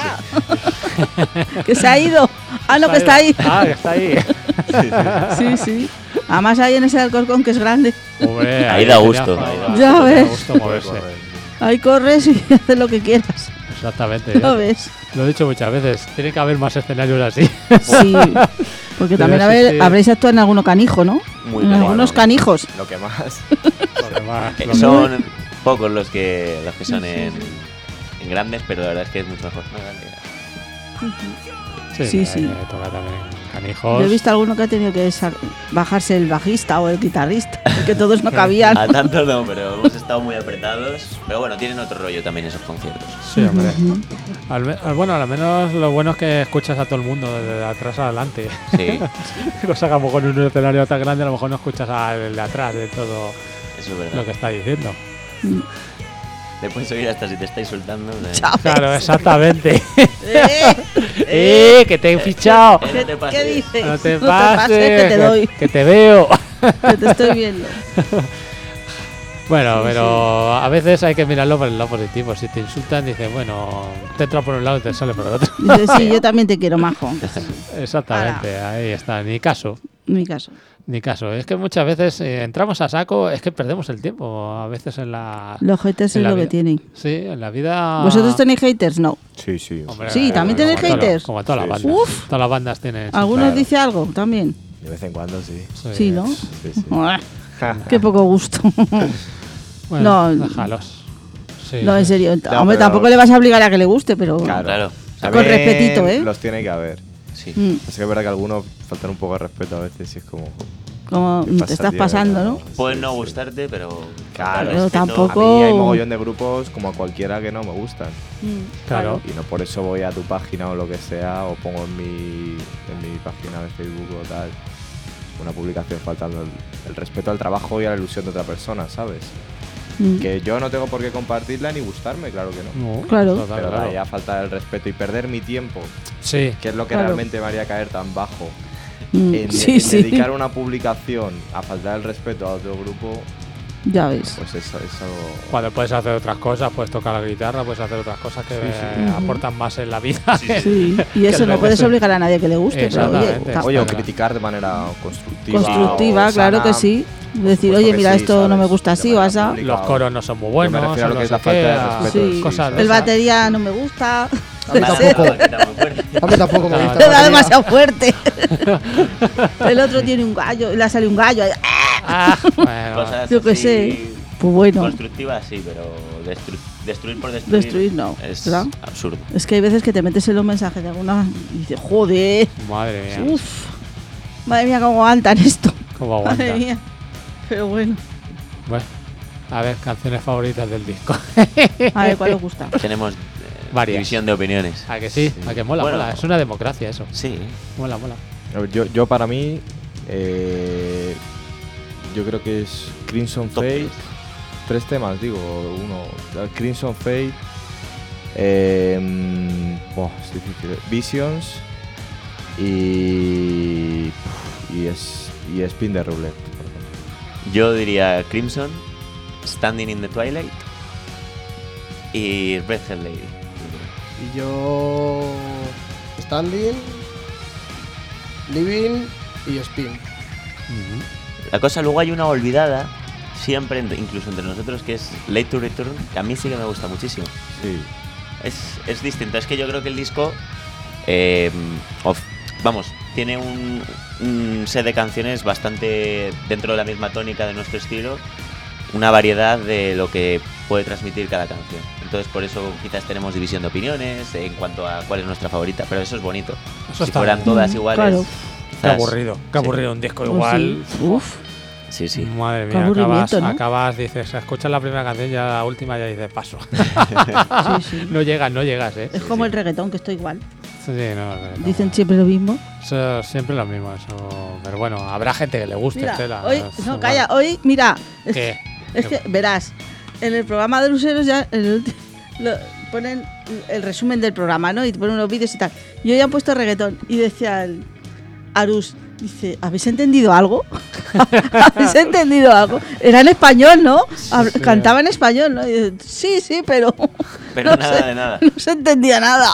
sí. Que se ha ido. Ah, no, que está ahí. Ah, que está ahí. Sí, sí. Además ahí en ese Alcorcón que es grande. Hombre, Ahí da tenía gusto, fama, ahí da ahí Ya da ves. gusto moverse. Ahí corres y haces lo que quieras. Exactamente. ¿Lo ya- ves? Lo he dicho muchas veces. Tiene que haber más escenarios así. Sí. Porque también Pero haber- sí, sí. habréis actuado en alguno canijo, ¿no? Muy en bien. algunos Bueno. canijos. Lo que más. Lo demás, Eh, lo Son pocos los que los que son en, en grandes, pero la verdad es que es mucho mejor. No, grande. Sí, Sí, hay sí. que tocar también canijos. Yo he visto alguno que ha tenido que sal- bajarse el bajista o el guitarrista, que todos no cabían. A tanto no, pero hemos estado muy apretados. Pero bueno, tienen otro rollo también esos conciertos. Sí, hombre. Al me- al- bueno, al menos lo bueno es que escuchas a todo el mundo desde atrás adelante. Sí, Cosa que a lo mejor en un escenario tan grande a lo mejor no escuchas al de atrás de todo eso es lo verdad. que está diciendo. Le puedes oír hasta si te está insultando. ¿no? Chao. Claro, exactamente. ¡Eh! ¡Eh! ¡Que te he fichado! Eh, no te pases. ¿Qué dices? No te No pases, que te doy, que te veo. que te estoy viendo. Bueno, Sí, pero a veces hay que mirarlo por el lado positivo. Si te insultan, dices, bueno, te entra por un lado y te sale por el otro. Dice, sí, yo también te quiero, majo. Exactamente, ahí está. Ni caso, En mi caso. ni caso. Es que muchas veces eh, entramos a saco, es que perdemos el tiempo. A veces en la. Los haters en es la lo que vida. tienen. Sí, en la vida. ¿Vosotros tenéis haters? No. Sí, sí. Hombre, Sí, ¿también como tenéis todas las- haters? Como todas las Sí, sí. bandas. Uf. Todas las bandas tienen. sus- ¿Algunos claro. dice algo también? De vez en cuando sí. Sí, ¿no? Sí, sí. Uah, Qué poco gusto. Bueno, No. déjalos. Sí, No, en sí. serio. No, Hombre, pero- tampoco le vas a obligar a que le guste, pero... Claro. Claro. Con También respetito, ¿eh? Los tiene que haber. Sí. Mm, Es que es verdad que algunos faltan un poco de respeto a veces y es como. como ¿qué te pasa, estás tío? pasando, ¿no? Pueden Sí, no sí. gustarte, pero. Claro, Pero respeto. tampoco- A mí hay mogollón de grupos como a cualquiera que no me gustan. Mm, Claro. Y no por eso voy a tu página o lo que sea, o pongo en mi, en mi página de Facebook o tal, una publicación faltando el, el respeto al trabajo y a la ilusión de otra persona, ¿sabes? Mm. Que yo no tengo por qué compartirla ni gustarme, claro que no. No, Claro. total, Pero claro. de ahí a faltar el respeto y perder mi tiempo, Sí, que es lo que Claro. realmente me haría caer tan bajo, Mm, en, sí, en sí. dedicar una publicación a faltar el respeto a otro grupo, Ya ves. Pues es, es algo... Cuando puedes hacer otras cosas, puedes tocar la guitarra, puedes hacer otras cosas que Sí, sí. eh, Ujú. aportan más en la vida. que- Sí, y que eso el no puedes beneficio. obligar a nadie que le guste, pero oye, Exactamente. ta- Oye, o Verdad. criticar de manera constructiva. constructiva, o claro sana. que sí. Decir, supuesto oye, que mira, sí, esto no ¿sabes? me gusta De así o manera así. pública. Los coros no son muy Yo me buenos, refiero a lo o que es no la sé falta de qué, respeto, Sí. cosas de El esas. batería no me gusta. A mí Mala tampoco. baqueta muy fuerte. A mí tampoco me No, gusta. Le la da batería. demasiado fuerte. El otro tiene un gallo, y le ha salido un gallo. ahí. Ah, bueno, Cosas Yo qué así sé. Pues bueno, constructivas, sí, pero destru- destruir por destruir, destruir no. es ¿verdad? absurdo. Es que hay veces que te metes en los mensajes de alguna y dices, joder, madre mía, uff, madre mía, cómo aguantan esto. cómo aguanta. Madre mía. Pero bueno, Bueno, a ver, canciones favoritas del disco. a ver cuál os gusta. Tenemos eh, Varias. división de opiniones. ¿A que sí? Sí. ¿A que mola? Bueno. mola. Es una democracia eso. Sí, Mola, mola. A ver, yo, yo para mí, eh, yo creo que es Crimson Top Fate. tres. Tres temas, digo, uno. Crimson Fate. Eh, mm, buah, es difícil. Visions. Y. Y, es, y Spin the Roulette, por ejemplo. yo diría Crimson, Standing in the Twilight y Red Hell Lady. Y yo. Standing, Living y Spin. La cosa, luego hay una olvidada, siempre, ent- incluso entre nosotros, que es Late to Return, que a mí sí que me gusta muchísimo. Sí. Es, es distinto, es que yo creo que el disco, eh, of- vamos, tiene un, un set de canciones bastante dentro de la misma tónica de nuestro estilo, una variedad de lo que puede transmitir cada canción. Entonces por eso quizás tenemos división de opiniones en cuanto a cuál es nuestra favorita, pero eso es bonito. Eso si está fueran bien. todas Mm, iguales, claro. Qué quizás- aburrido, qué sí. aburrido un disco Pues igual. sí. Uf, Sí, sí. Madre Qué mía, acabas, aburrimiento, ¿no? acabas, dices, escuchas la primera canción y ya la última ya dices paso. sí, sí. No llegas, no llegas, ¿eh? Es como el reggaetón, que estoy igual. Sí, no, no. Dicen siempre lo mismo. Eso, siempre lo mismo, eso. Pero bueno, habrá gente que le guste, Mira, Estela. hoy, Eso, no, bueno. calla, hoy, mira, es, ¿Qué? es que, verás, en el programa de Luceros ya en el ulti- lo- ponen el resumen del programa, ¿no? Y te ponen unos vídeos y tal. Y hoy han puesto reggaetón y decía el Arús, dice, ¿habéis entendido algo? ¿Habéis entendido algo? Era en español, ¿no? Hab- sí. Cantaba en español, ¿no? Y dice, sí, sí, pero Pero no nada sé. de nada. no se entendía nada.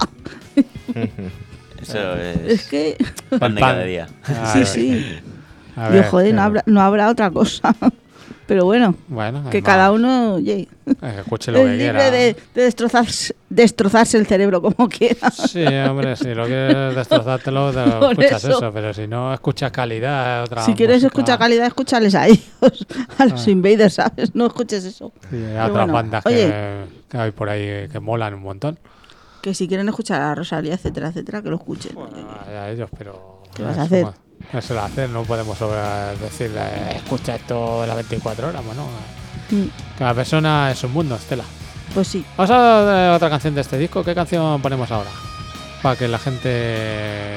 Eso es, Es que, pan de pan. cada día. A sí, ver, sí. a Yo, ver, joder, no pero- habrá, no habrá otra cosa. Pero bueno, Bueno, que es cada más, uno, oye, eh, escuche lo es que libre quiera. de, de destrozarse, destrozarse el cerebro como quiera. Sí, hombre, si lo quieres destrozártelo, te lo Por escuchas eso. eso. Pero si no escuchas calidad, otra Si quieres música, escuchar calidad, escúchales a ellos, a los Ah. invaders, ¿sabes? No escuches eso. sí, hay Pero otras bueno, bandas oye. que, que hay por ahí que molan un montón. Que si quieren escuchar a Rosalía, etcétera, etcétera, que lo escuchen. Bueno, a ellos, pero. ¿Qué vas a es hacer? como- No se lo hacer, no podemos sobre- decirle, eh, escucha esto las veinticuatro horas, bueno. Mm, Cada persona es un mundo, Estela. Pues sí. Vamos a ver otra canción de este disco. ¿Qué canción ponemos ahora? Para que la gente.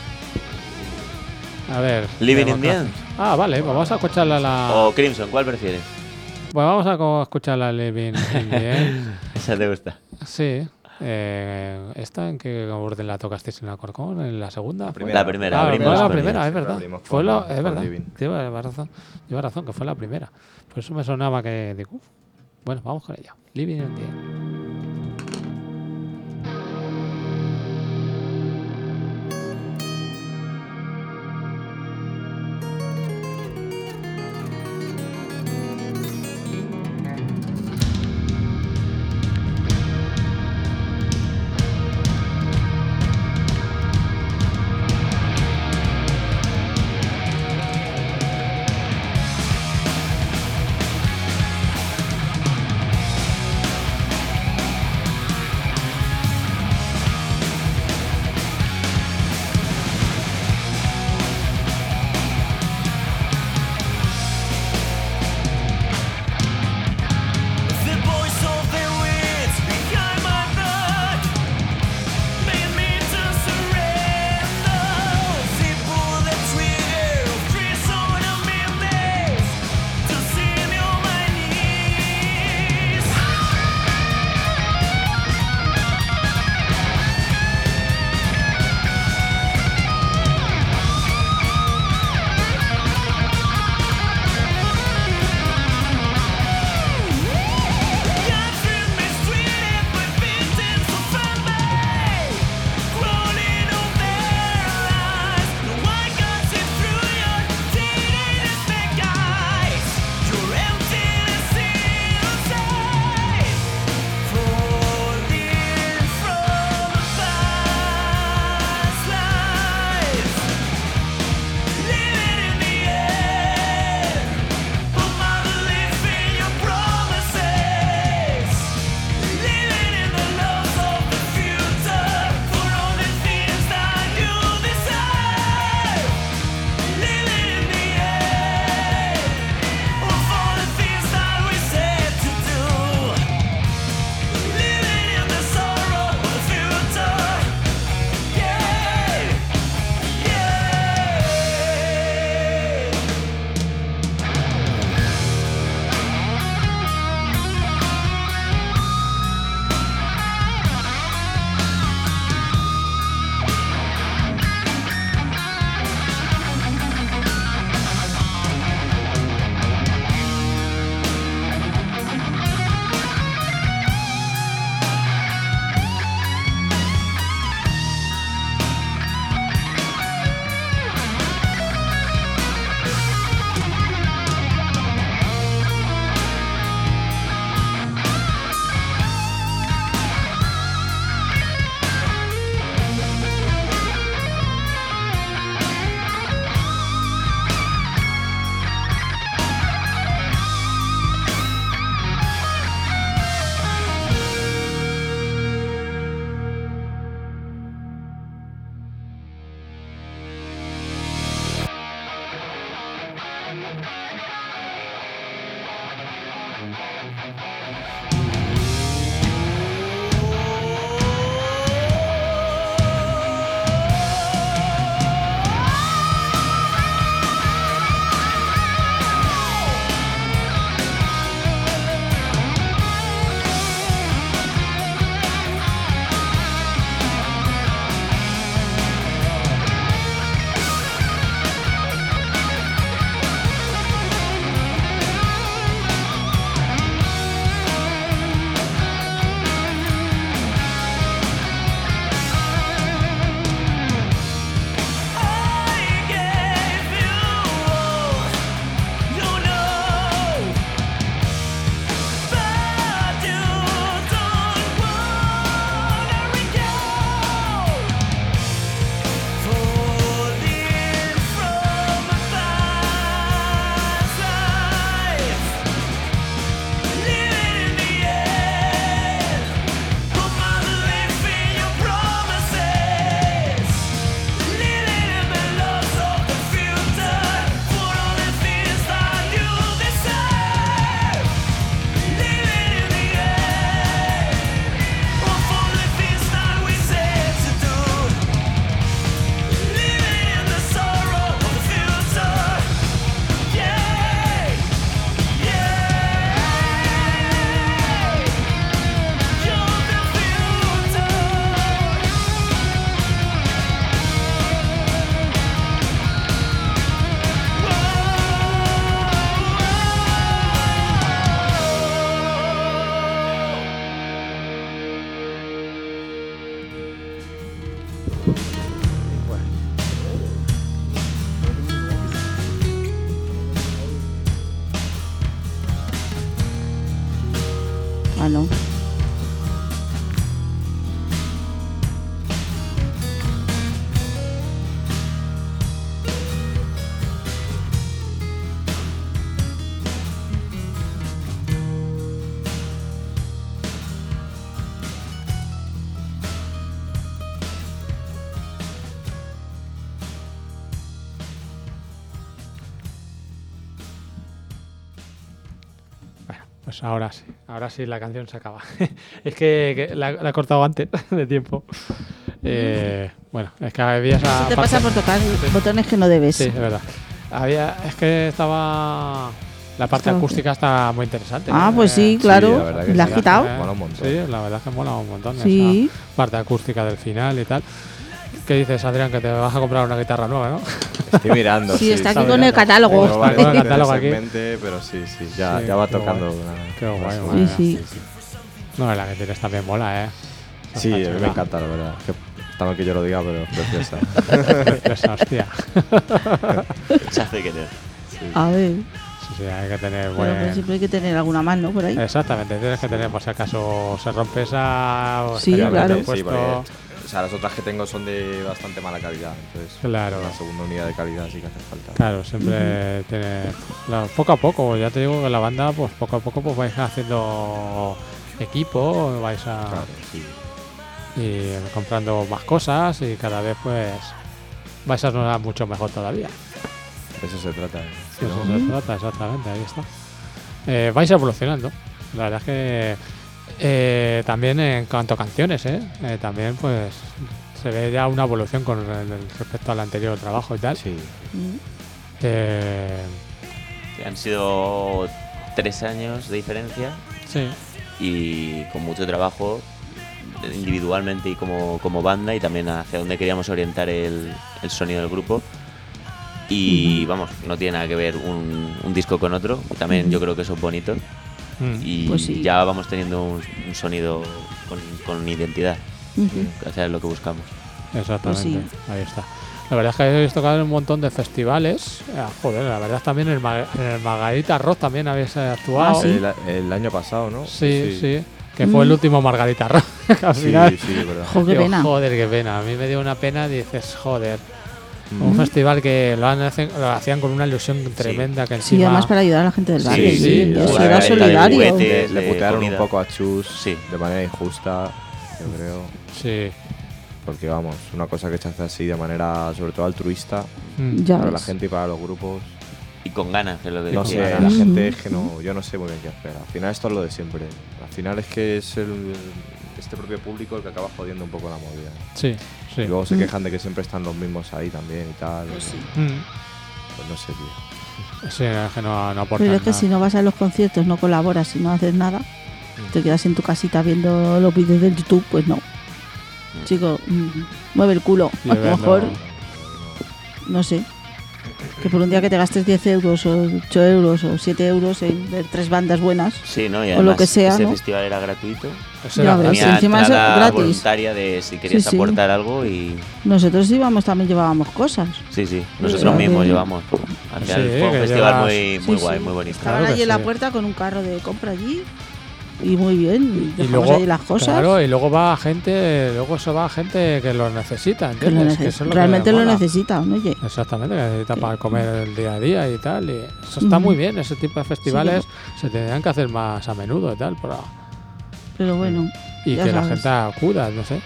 A ver. Living in the democracia. End. Ah, vale, pues vamos a escucharla la. O Crimson, ¿cuál prefieres? Pues vamos a co- escuchar la Living in the End. Esa te gusta. Sí. Eh, ¿Esta en qué orden la tocasteis en la Corcón? ¿En la segunda? La primera. La primera, Ah, abrimos fue la con primera, ella. es verdad. Abrimos Fue con- lo, es con verdad. Living. Lleva razón, lleva razón, que fue la primera. Por eso me sonaba que digo, uf. Bueno, vamos con ella. Living in the End. Living Ah, no. Pues ahora sí, ahora sí la canción se acaba. Es que, que la, la he cortado antes de tiempo. Eh, bueno, es que había esa Eso te parte- pasa por tocar botones que no debes. Sí, es verdad. Había, es que estaba... La parte Estaba- acústica está muy interesante. Ah, ¿no? pues sí, Eh, claro. la verdad que la sí. has quitado. eh, Mola un montón. Sí, la verdad es que mola un montón Sí. esa parte acústica del final y tal. ¿Qué dices, Adrián? Que te vas a comprar una guitarra nueva, ¿no? Estoy mirando. Sí, está aquí está con bien. el catálogo. Tengo varias Con el canciones catálogo en aquí. mente, pero sí, sí, ya, Sí, ya va qué tocando. guay. una- Qué guay, una guay. semana. Sí, sí. No, la que tienes también mola, ¿eh? Sí, Está a mí me chula. encanta, la verdad. Que está mal que yo lo diga, pero es preciosa. Esa hostia. Se hace querer. A ver. Sí, sí, hay que tener Pero buen... pues siempre hay que tener alguna más, ¿no? Por ahí. Exactamente, tienes que tener, por si acaso se rompe esa... o Sí, estaría bien claro. haber Sí, puesto- porque o sea, las otras que tengo son de bastante mala calidad. Entonces, Claro. la segunda unidad de calidad sí que hace falta. Claro, siempre tiene... la- poco a poco, ya te digo que la banda, pues poco a poco pues vais haciendo equipo, vais a... Claro, sí. y comprando más cosas y cada vez pues vais a sonar mucho mejor todavía. De eso se trata. ¿eh? Si De eso no- se trata, exactamente, ahí está. Eh, vais evolucionando. La verdad es que eh, también en cuanto a canciones, ¿eh? Eh, también pues se ve ya una evolución con el- respecto al anterior trabajo y tal. Sí. Mm. Eh, Que han sido tres años de diferencia sí, y con mucho trabajo individualmente y como, como banda y también hacia dónde queríamos orientar el, el sonido del grupo. Y vamos, no tiene nada que ver un, un disco con otro. También yo creo que eso es bonito. Mm. Y Pues sí. ya vamos teniendo un, un sonido con, con identidad, Ujú. gracias a lo que buscamos. exactamente. Pues sí. Ahí está. La verdad es que habéis tocado en un montón de festivales. Ah, joder, la verdad también en el, Ma- en el Margarita Rock también habéis eh, actuado. Ah, sí. El, el año pasado, ¿no? Sí, sí, que Mm. fue el último Margarita Rock. Al Sí, final, sí, es verdad. Jo, qué digo, pena. joder, qué pena. A mí me dio una pena, dices, joder. Mm. Un festival que lo, han, lo hacían con una ilusión tremenda que Sí, encima... además para ayudar a la gente del Sí, barrio. sí, Sí, la eso verdad era que solidario. de juguete. Le, le de putearon comida. un poco a Chus Sí. de manera injusta, yo creo. Sí. Porque vamos, una cosa que se hace así de manera sobre todo altruista Mm. Ya para ves. la gente y para los grupos. Y con ganas, que es lo que No decía. sé, ganas. la Ujú. gente es que no, yo no sé muy bien qué hacer. Al final esto es lo de siempre. Al final es que es el, este propio público el que acaba jodiendo un poco la movida. Sí, sí. Y luego se Mm. quejan de que siempre están los mismos ahí también y tal. Pues sí. Mm. Pues no sé, tío. Sí, es que no, no aportan Pero es que nada. si no vas a los conciertos, no colaboras y no haces nada, te quedas en tu casita viendo los vídeos del YouTube, pues no. Chico, mm, mueve el culo. Y A lo verlo- mejor, no sé, que por un día que te gastes diez euros o ocho euros o siete euros en ver tres bandas buenas, Sí, ¿no? Y o además lo que sea, ese ¿no? festival era gratuito. Eso Ya era ves, gratis. Tenía encima es entrada gratis. voluntaria de si querías Sí, sí. aportar algo y... nosotros íbamos también llevábamos cosas. Sí, sí, O nosotros sea, mismos que- llevamos. Al final Sí, fue un que festival llevas- muy, muy Sí, guay, sí. muy bonito. Estaban Claro que allí en la sí. puerta con un carro de compra allí y muy bien. Y Y dejamos luego, allí las cosas. claro, y luego va gente, luego eso va gente que lo necesita, que lo ¿entiendes? neces- eso es lo que realmente lo mola. necesitan, oye. Exactamente, que necesita Sí. para comer el día a día y tal. Y eso está Ujú. muy bien, ese tipo de festivales se tendrían que hacer más a menudo y tal. Para, Pero bueno, y Ya que la sabes. gente acuda, no sé.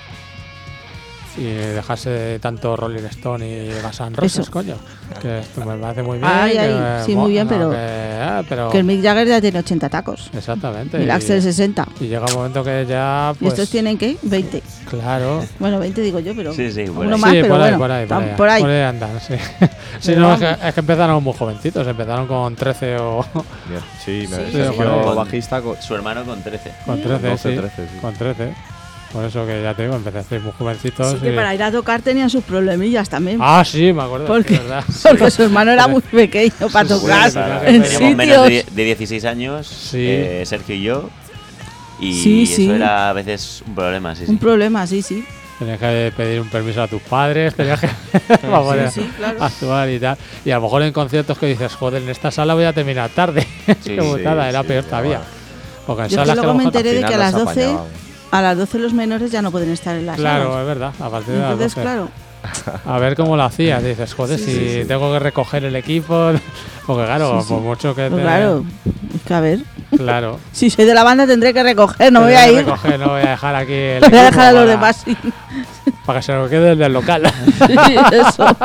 Y dejarse de tanto Rolling Stone y Guns N' Roses, Eso. coño. Que esto me parece muy bien. Ay, que ay, me sí, mo- muy bien, no, pero- que, ah, pero que el Mick Jagger ya tiene ochenta tacos. exactamente. Y el y- Axel sesenta. Y llega un momento que ya, ¿Y pues. estos tienen qué? veinte. Claro. Bueno, veinte digo yo, pero Sí, sí, por uno ahí. más, sí, pero por ahí, bueno, por ahí, por tam- ahí. por ahí. Por ahí andan, sí. sí, Pero no, es que, vamos. es que empezaron muy jovencitos, empezaron con trece o Mira, sí, me Sí, sí, Sergio con- bajista con Su hermano con trece. con trece, doce, sí. trece, sí. Con trece. Por eso que ya te digo, empezasteis muy jovencitos. sí que y- para ir a tocar tenían sus problemillas también. Ah, sí, me acuerdo. Porque- sí, ¿verdad? porque su hermano era muy pequeño para Sí, sí, tocar sí, claro, en Teníamos menos de, sitios. die- de dieciséis años, Sí. eh, Sergio y yo. Y Sí, eso sí. era a veces un problema, sí, sí. Un problema, sí, sí. Tenías que pedir un permiso a tus padres, tenías que para poder sí, claro. actuar y tal. Y a lo mejor en conciertos que dices, joder, en esta sala voy a terminar tarde. Sí, Qué putada, sí, era sí, peor sí, todavía. bueno. Porque en Yo salas que que a luego lo me mejor- enteré de que a las Al final doce, nos apañaban. a las doce los menores ya no pueden estar en las Claro, salas. es verdad, a partir de las Entonces, doce. claro, A ver cómo lo hacías. Dices, joder, Sí, si sí, sí. tengo que recoger el equipo. Porque claro, Sí, sí. por mucho que pues te... claro, es que a ver, Claro. si soy de la banda tendré que recoger, no me voy a Tendré que ir. recoger, no voy a dejar aquí el Voy a equipo dejar a los para- demás sin Para que se lo quede el del local. sí, eso.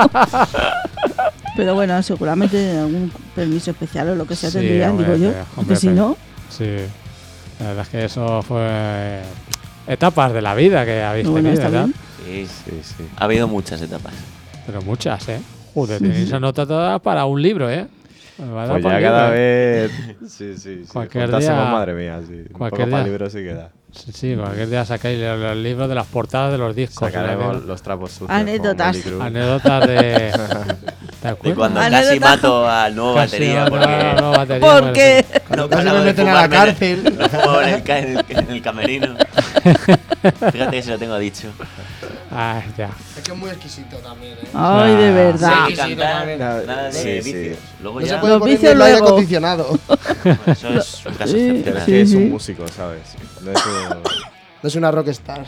Pero bueno, seguramente algún permiso especial o lo que sea Sí, tendrían, hombre, digo yo. sí, hombre, Porque si pero- no, Sí. La verdad es que eso fue etapas de la vida que habéis bueno, tenido, está ¿verdad? bien. Sí, Sí, sí. ha habido muchas etapas. Pero muchas, ¿eh? Joder, tenéis esa nota toda para un libro, ¿eh? Me va a dar Pues para ya un libro, cada ¿eh? vez. Sí, sí, sí. Cualquier Juntásemos, día- madre mía, sí. Un cualquier poco para día- libro sí queda. Sí, sí, cualquier día sacáis los, los libros de las portadas de los discos. Sacaremos ¿verdad? los trapos sucios. Anécdotas. con Motley Crue. Anécdotas de... ¿Te De acuerdas? cuando Anécdota. casi mato al nuevo Casi batería mato porque a la nueva batería, ¿por bueno, qué? no Casi paraba me de meten a la fumarme en el- cárcel. me fumaba en el, ca- en el- en el camerino. Fíjate que se lo tengo dicho. Ah, ya. Es que es muy exquisito también, ¿eh? Ay, de Ah, verdad. Sí, hay que Sí, sí, cantar, también. nada de Sí, sí. vicios. Luego No ya, se puede Los poner ni vicios el aire luego. acondicionado. bueno, eso es un caso Sí, Pero es excepcional. que es sí. un músico, ¿sabes? No es un- No es una rockstar.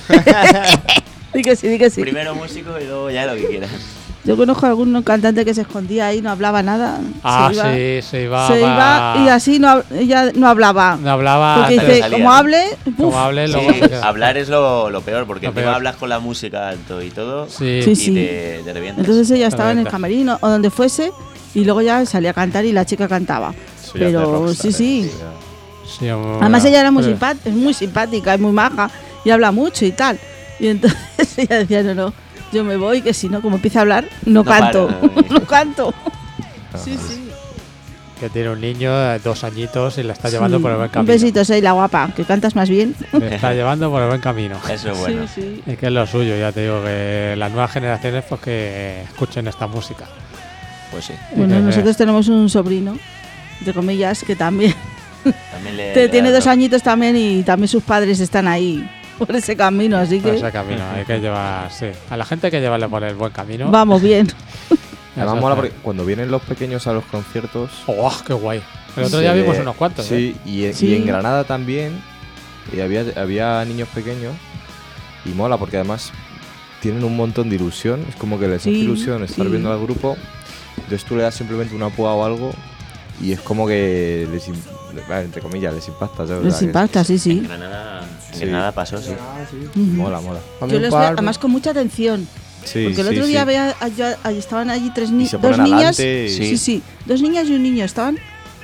Di que sí, di que sí. Primero músico y luego ya lo que quieras. Yo conozco a algún cantante que se escondía ahí, no hablaba nada. Ah, se iba, sí, se iba. se iba pa- y así no, hab- ella no hablaba. No hablaba. Porque antes- dice, salía, como ¿no? hable, Como uf, hable, Sí, luego se queda. hablar es lo, lo peor, porque Lo encima peor. hablas con la música alto y todo Sí. Sí, y sí. te, te revientas. entonces ella estaba en el Correcto. camerino o donde fuese y luego ya salía a cantar y la chica cantaba. Eso ya es de Pero rockstar, sí, sí. ¿eh? Ya. Sí, hombre, Además ella era muy, pero- simpática, es muy simpática, es muy maja y habla mucho y tal. Y entonces ella decía, no, no, yo me voy, que si no, como empieza a hablar, no, No canto, para, no, no canto. Sí, sí. Que tiene un niño de dos añitos y la está llevando Sí. por el buen Un camino. besito, Seila, guapa, que cantas más bien. Le está llevando por el buen camino. Eso es bueno. Sí, sí. Es que es lo suyo, ya te digo, que las nuevas generaciones pues que escuchen esta música. Pues sí. Bueno, que- nosotros tenemos un sobrino, entre comillas, que también También le, te- le tiene das dos lo- añitos también y también sus padres están ahí por ese camino, así Por que ese camino, hay que llevar, sí. A la gente hay que llevarle por el buen camino. vamos bien. Además Eso mola está. porque cuando vienen los pequeños a los conciertos. ¡Oh, qué guay! El otro se día ve- vimos unos cuantos, ¿eh? Sí, y, en- Sí. y en Granada también. Y había, había niños pequeños. Y mola porque además tienen un montón de ilusión. Es como que les hace Sí, ilusión estar sí. viendo al grupo. Entonces tú le das simplemente una púa o algo. Y es como que les, im- vale, entre comillas, les impacta. ¿sabes? O Les sea, que impacta, sí, En sí. Granada, en Sí. Granada pasó, sí. Ah, sí. es- Ujú. Mola, mola. A mí Yo un los par- veo además con mucha atención. Sí, Porque el sí, otro sí. día veía, allá- allí estaban allí tres Y niños, se dos ponen niñas. adelante y- Sí. Sí. sí, dos niñas y un niño estaban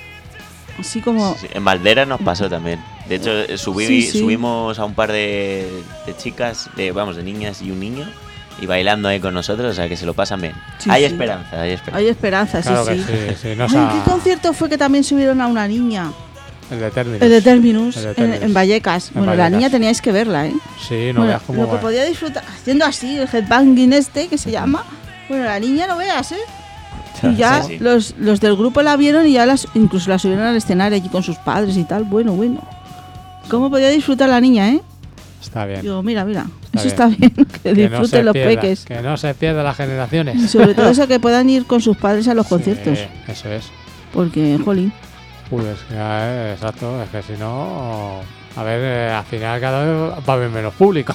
así como. Sí, en Valdera nos pasó también. De hecho, eh, subí- Sí, sí. subimos a un par de, de chicas, de, vamos, de niñas y un niño, y bailando ahí con nosotros, o sea que se lo pasan bien. Sí, hay sí. esperanza, hay esperanza. Hay esperanza, Claro sí, que sí. sí, sí. No Ay, se ¿en ha- qué concierto fue que también subieron a una niña? El de Terminus. El de Terminus, El de en, Terminus. en Vallecas. En bueno, la Vallecas. niña teníais que verla, ¿eh? Sí, no Bueno, veas cómo lo que va. podía disfrutar, haciendo así, el headbanging este que se llama. Bueno, la niña no veas, ¿eh? Y ya Sí, sí. Los, los del grupo la vieron y ya las, incluso la subieron al escenario allí con sus padres y tal. Bueno, bueno. ¿Cómo podía disfrutar la niña, eh? Está bien. Digo, mira, mira, Está eso está bien, que Que no disfruten se los pierda, peques. Que no se pierdan las generaciones. Y sobre todo eso, que puedan ir con sus padres a los conciertos. Sí, eso es. Porque, jolín, Pues ya, eh, exacto, es que si no, a ver, eh, al final cada vez va a haber menos público.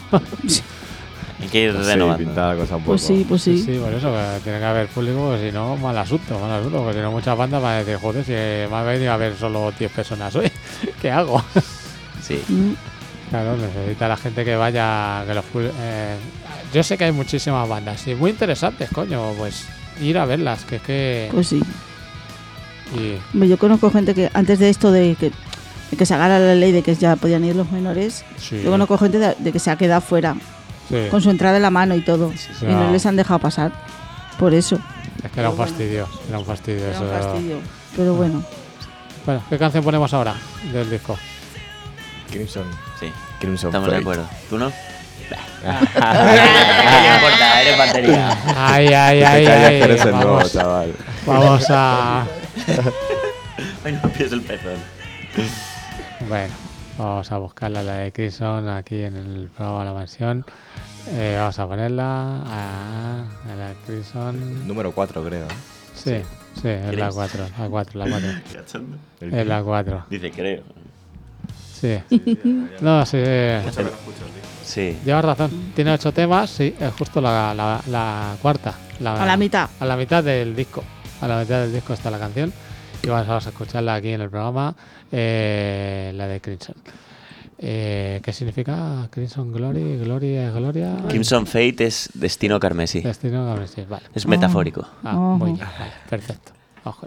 Hay que ir Pues sí, renovando. pintar la cosa un poco. pues sí, pues sí. Sí, por eso, que tiene que haber público, porque si no, mal asunto, mal asunto, porque si no muchas bandas van a decir, joder, si me ha venido a ver solo diez personas hoy, ¿qué hago? Sí. Mm, Claro, necesita la gente que vaya, que los pu- eh, yo sé que hay muchísimas bandas y muy interesantes, coño, pues ir a verlas, que es que... Pues sí. y- Hombre, yo conozco gente que antes de esto de que, de que se haga la ley de que ya podían ir los menores, sí, yo conozco gente de, de que se ha quedado fuera sí, con su entrada en la mano y todo. Y no No. les han dejado pasar. Por eso. es que era un pero bueno. fastidio, era un fastidio Era eso. un fastidio. Pero bueno. Bueno, ¿qué canción ponemos ahora del disco? Crimson. Sí, Crimson estamos de Freight. acuerdo. ¿Tú no? ¿Qué le importa? Eres batería. Ay, ay, Este ay, Calle ay, Jerez es el nuevo, vamos, chaval. vamos a... Ay, no pies el pezón. Bueno, Vamos a buscarla, la de Crimson, aquí en el programa La Mansión. Eh, vamos a ponerla a, a la Crimson. Número cuatro, creo. Sí, sí, es la cuatro, la cuatro, la cuatro. Cachondo. Es la cuatro. Dice, creo. Sí. No, sí. Sí. Llevas razón. Tiene ocho temas, sí, es justo la, la, la cuarta. La, A la mitad. A la mitad del disco. A la mitad del disco está la canción. Y vamos a escucharla aquí en el programa, eh, la de Crimson. Eh, ¿Qué significa Crimson Glory? Glory es gloria. Crimson Fate es destino carmesí. Destino carmesí, vale. Es metafórico. Ah, Ojo. muy bien, vale, perfecto. Ojo.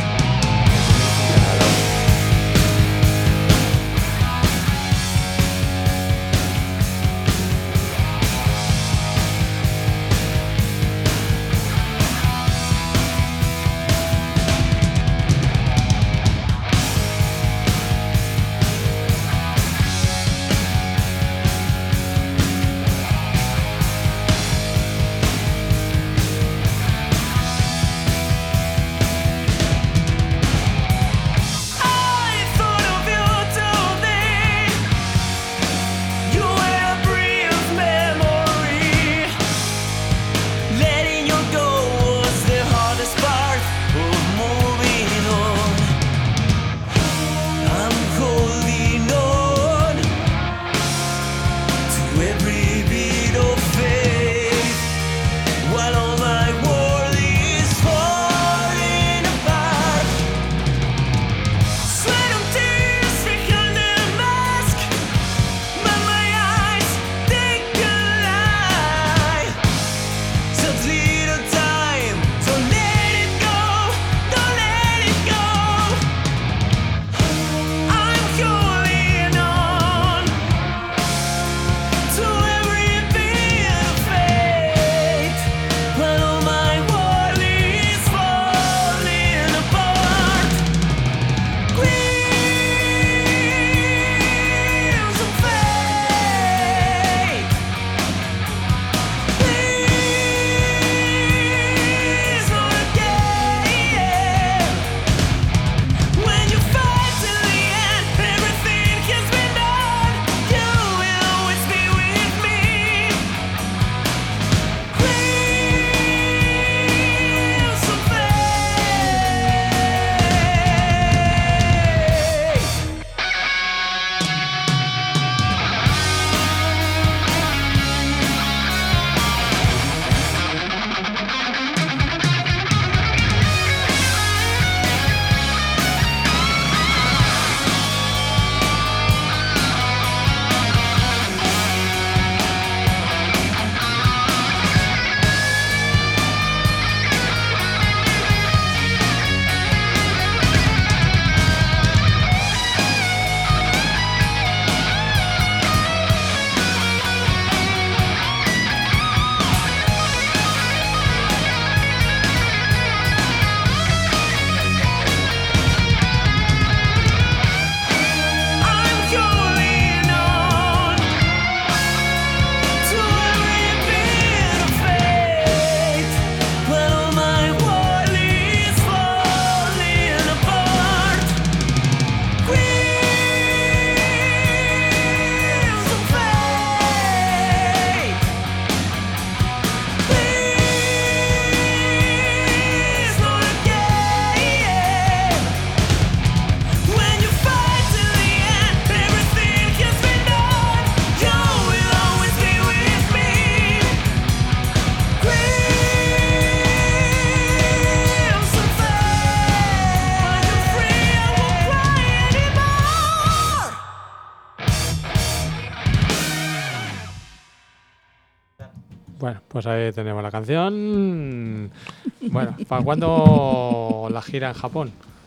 Bueno, pues ahí tenemos la canción. Bueno, ¿para cuándo la gira en Japón?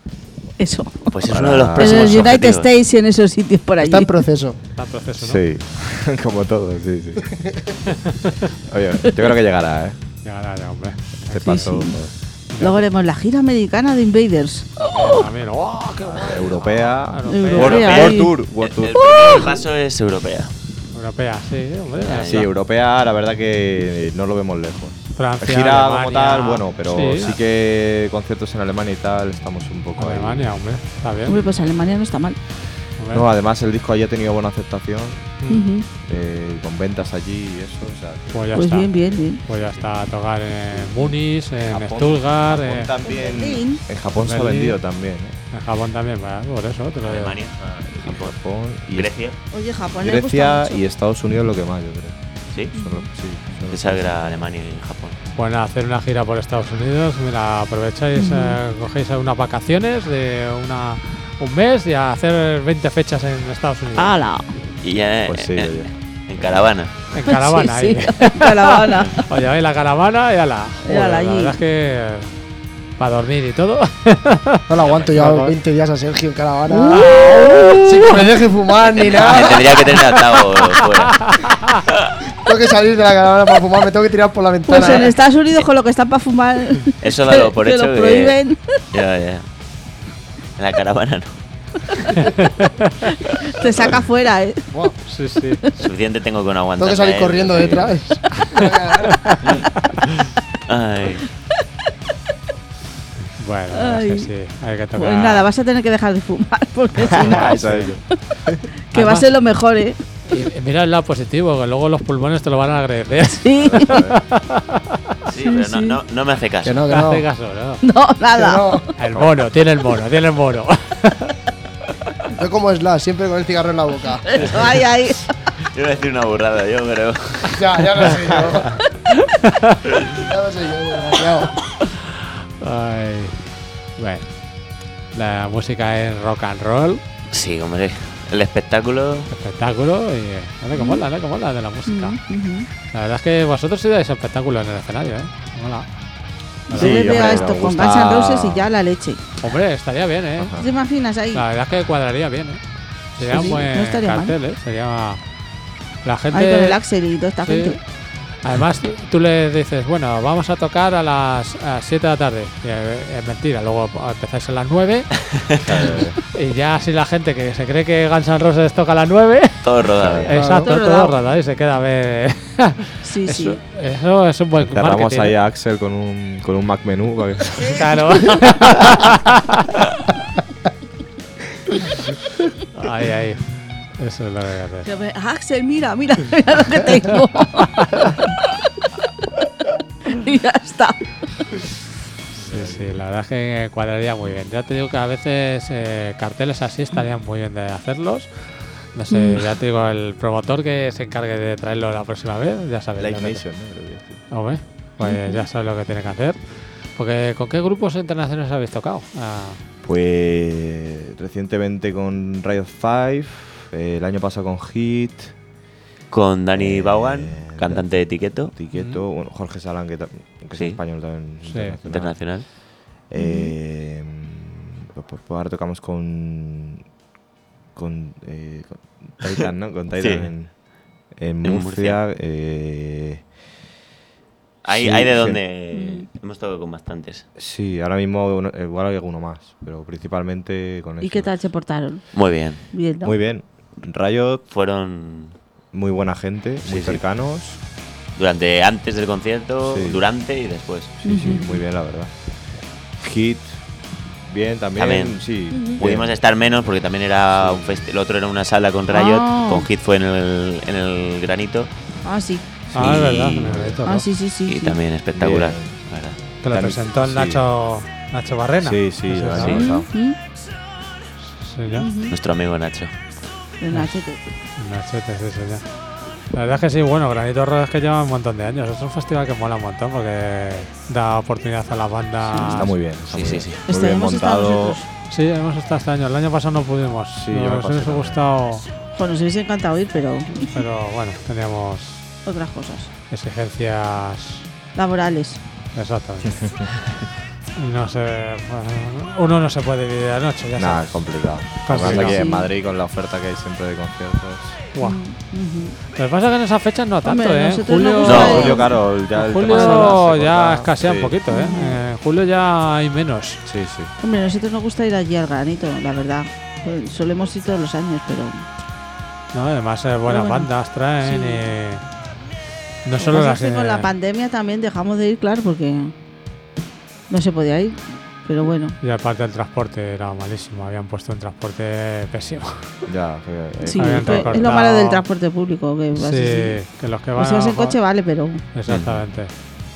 Eso. Pues es Para- uno de los En próximos el United objetivos. States y en esos sitios por allí. Está en proceso. Está en proceso, ¿no? Sí, como todo, sí, sí. Oye, yo creo que llegará, ¿eh? Llegará ya, hombre. Este paso sí. Luego haremos la gira americana de Invaders. También, ¡oh, qué guay! europea. Europea. World, ahí. World Tour. World El, Tour. el primer paso es europea. Europea, sí, hombre. ya Sí, está. europea, la verdad que no lo vemos lejos. Francia, Gira como Alemania. tal, bueno, pero sí, Sí, que conciertos en Alemania y tal, estamos un poco ahí. Alemania, hombre, está bien. Hombre, pues Alemania no está mal. No, además el disco allí ha tenido buena aceptación, Ujú. eh, con ventas allí y eso. O sea, que- Pues ya Pues está. bien, bien, bien. Pues ya está a tocar en Múnich, en Japón- Stuttgart, Japón eh, también. Berlín. En Japón se ha Berlín. vendido también. ¿eh? en Japón también, bueno, por eso. Te lo digo. Alemania, En Japón y Grecia, Oye, Japón le gusta Grecia mucho. y Estados Unidos lo que más, yo creo. sí. Son los- sí, son los- Pensaba que era Alemania y Japón. Bueno, hacer una gira por Estados Unidos, mira, aprovecháis, eh, cogéis unas vacaciones de una, un mes y a hacer veinte fechas en Estados Unidos. ¡Hala! Y ya Pues sí, en, oye. en caravana. En caravana, Sí, ahí. sí, caravana. Oye, vais la caravana y ala. Y ala Joder, la allí. verdad es que para dormir y todo. No lo aguanto ya Vamos. veinte días a Sergio en caravana. Uh. Sin que me deje fumar ni Me nada. tendría que tener atado fuera. Tengo que salir de la caravana para fumar, me tengo que tirar por la ventana. Pues en Estados Unidos con lo que está para fumar. Eso dalo por que hecho lo que- prohíben. Ya, ya. En la caravana no. Te saca fuera, ¿eh? Buah, Sí, sí. Suficiente tengo con aguantar. tengo que salir corriendo detrás. Ay. Bueno, Ay. es que sí, hay que tocar. Pues nada, vas a tener que dejar de fumar porque si no, Eso es. que va a ser lo mejor, ¿eh? Y, y mira el lado positivo, que luego los pulmones te lo van a agradecer. Sí. Sí, pero no, no, no me hace caso. Que no, No que hace no. caso, ¿no? No, Que nada. no. El mono, tiene el mono, tiene el mono. Yo como Slash, siempre con el cigarro en la boca. Eso, ahí, ahí. Yo iba a decir una burrada, yo creo. Ya, ya no sé yo. Ya no sé yo, desgraciado. Ay. Bueno, la música es rock and roll, Sí, hombre. El espectáculo. espectáculo y. No que mola, no que mola de la música. Ujú. La verdad es que vosotros sí dais espectáculo en el escenario, ¿eh? Mola. Yo Sí, le veo hombre, a me esto con gusta- Guns N' Roses y ya la leche. Hombre, estaría bien, ¿eh? Ajá. ¿Te imaginas ahí? La verdad es que cuadraría bien, ¿eh? Sería Sí, un sí, buen no estaría mal. cartel, ¿eh? Sería. La gente. Ahí con el Axel y toda esta Sí. gente. Además, tú- tú le dices, bueno, vamos a tocar a las siete de la tarde. Y, eh, es mentira, luego empezáis a las nueve y ya así la gente que se cree que Guns N' Roses toca a las nueve, Todo rodado. ya. exacto, Todo todo rodado. rodado y se queda a ver. Sí, Eso, sí. eso es un buen Cerramos marketing. ahí ¿eh? a Axel con un, con un Mac menú. para que- Claro. Ahí, ahí. Eso es lo que hay que hacer. Pero me- Axel, mira, mira, mira lo que tengo. Y ya está. Sí, sí, la verdad es que cuadraría muy bien. Ya te digo que a veces eh, carteles así estarían muy bien de hacerlos. No sé, Mm. ya te digo, el promotor que se encargue de traerlo la próxima vez, ya sabes. Live lo que- Nation, ¿no? Creo que sí. Hombre, pues ya sabes lo que tiene que hacer. Porque ¿con qué grupos internacionales habéis tocado? Ah, Pues recientemente con Riot cinco, eh, el año pasado con Hit, Con Dani Eh, Vaughan, cantante de Etiqueto. Tiqueto, bueno, Jorge Salán, que, ta- que es Sí. español también. Sí, internacional. Internacional. Eh, pues, pues, pues ahora tocamos con. Con, eh, con Titan, ¿no? Con Titan Sí. en, en En Murcia. Murcia. eh, Hay, sí, hay de sí. donde hemos tocado con bastantes. Sí, ahora mismo uno- igual hay alguno más, pero principalmente con ¿Y eso. qué tal se portaron? Muy bien. Bien, ¿no? Muy bien. Riot, Fueron muy buena gente, Sí, muy sí. cercanos. durante, antes del concierto, Sí. durante y después. Sí, sí, Ujú. muy bien, la verdad. Hit, bien también. También. Sí, bien. Pudimos estar menos porque también era un festi- el otro era una sala con Riot, Ah. con Hit fue en el, en el granito Ah, sí. ah, es Y- verdad. me lo he visto, Ah, ¿no? sí, sí, sí. y sí. también espectacular. Bien. la verdad. Que lo También- presentó el sí. Nacho, Nacho Barrena. Sí, sí, Eso el es, año ¿no? pasado. Ujú. Sí, ya. Nuestro amigo Nacho. El Nachete. Nachete, sí, sí, ya. La verdad es que sí, bueno, Granito Rojo es que lleva un montón de años. Es un festival que mola un montón porque da oportunidad a las bandas. Está muy bien. Está Sí, muy sí, bien. sí. Muy Este bien hemos estado montado. nosotros. Sí, hemos estado este año. El año pasado no pudimos. Sí, yo me Nos pasé hubiese también. gustado, Bueno, nos hubiese encantado ir, pero pero bueno, teníamos otras cosas. exigencias. Laborales. Exactamente. Y no sé. Bueno, uno no se puede dividir la noche, ya Nada, sabes. es complicado. Complicado. Además aquí Sí. en Madrid con la oferta que hay siempre de conciertos. Guau. Mm, ujú. Lo que pasa es que en esas fechas no tanto, Hombre, ¿eh? nosotros Julio, nos No, gusta el- Julio, claro, ya el tema Julio se ya corta. escasea un Sí. poquito, ¿eh? Eh, En julio ya hay menos. Sí, sí. Hombre, a nosotros nos gusta ir allí al granito, la verdad. Pues solemos ir todos los años, pero. ¿No? Además, eh, buenas bueno, bandas traen sí. y. No Lo solo que pasa las. es que con eh, la pandemia también dejamos de ir, claro, porque no se podía ir. pero bueno. Y aparte el transporte era malísimo, habían puesto un transporte pésimo. Ya, que, eh, Sí, habían pues, es lo recortado. malo del transporte público. Que vas así. Sí, que los que van Pues si vas en abajo- coche vale, pero... Exactamente.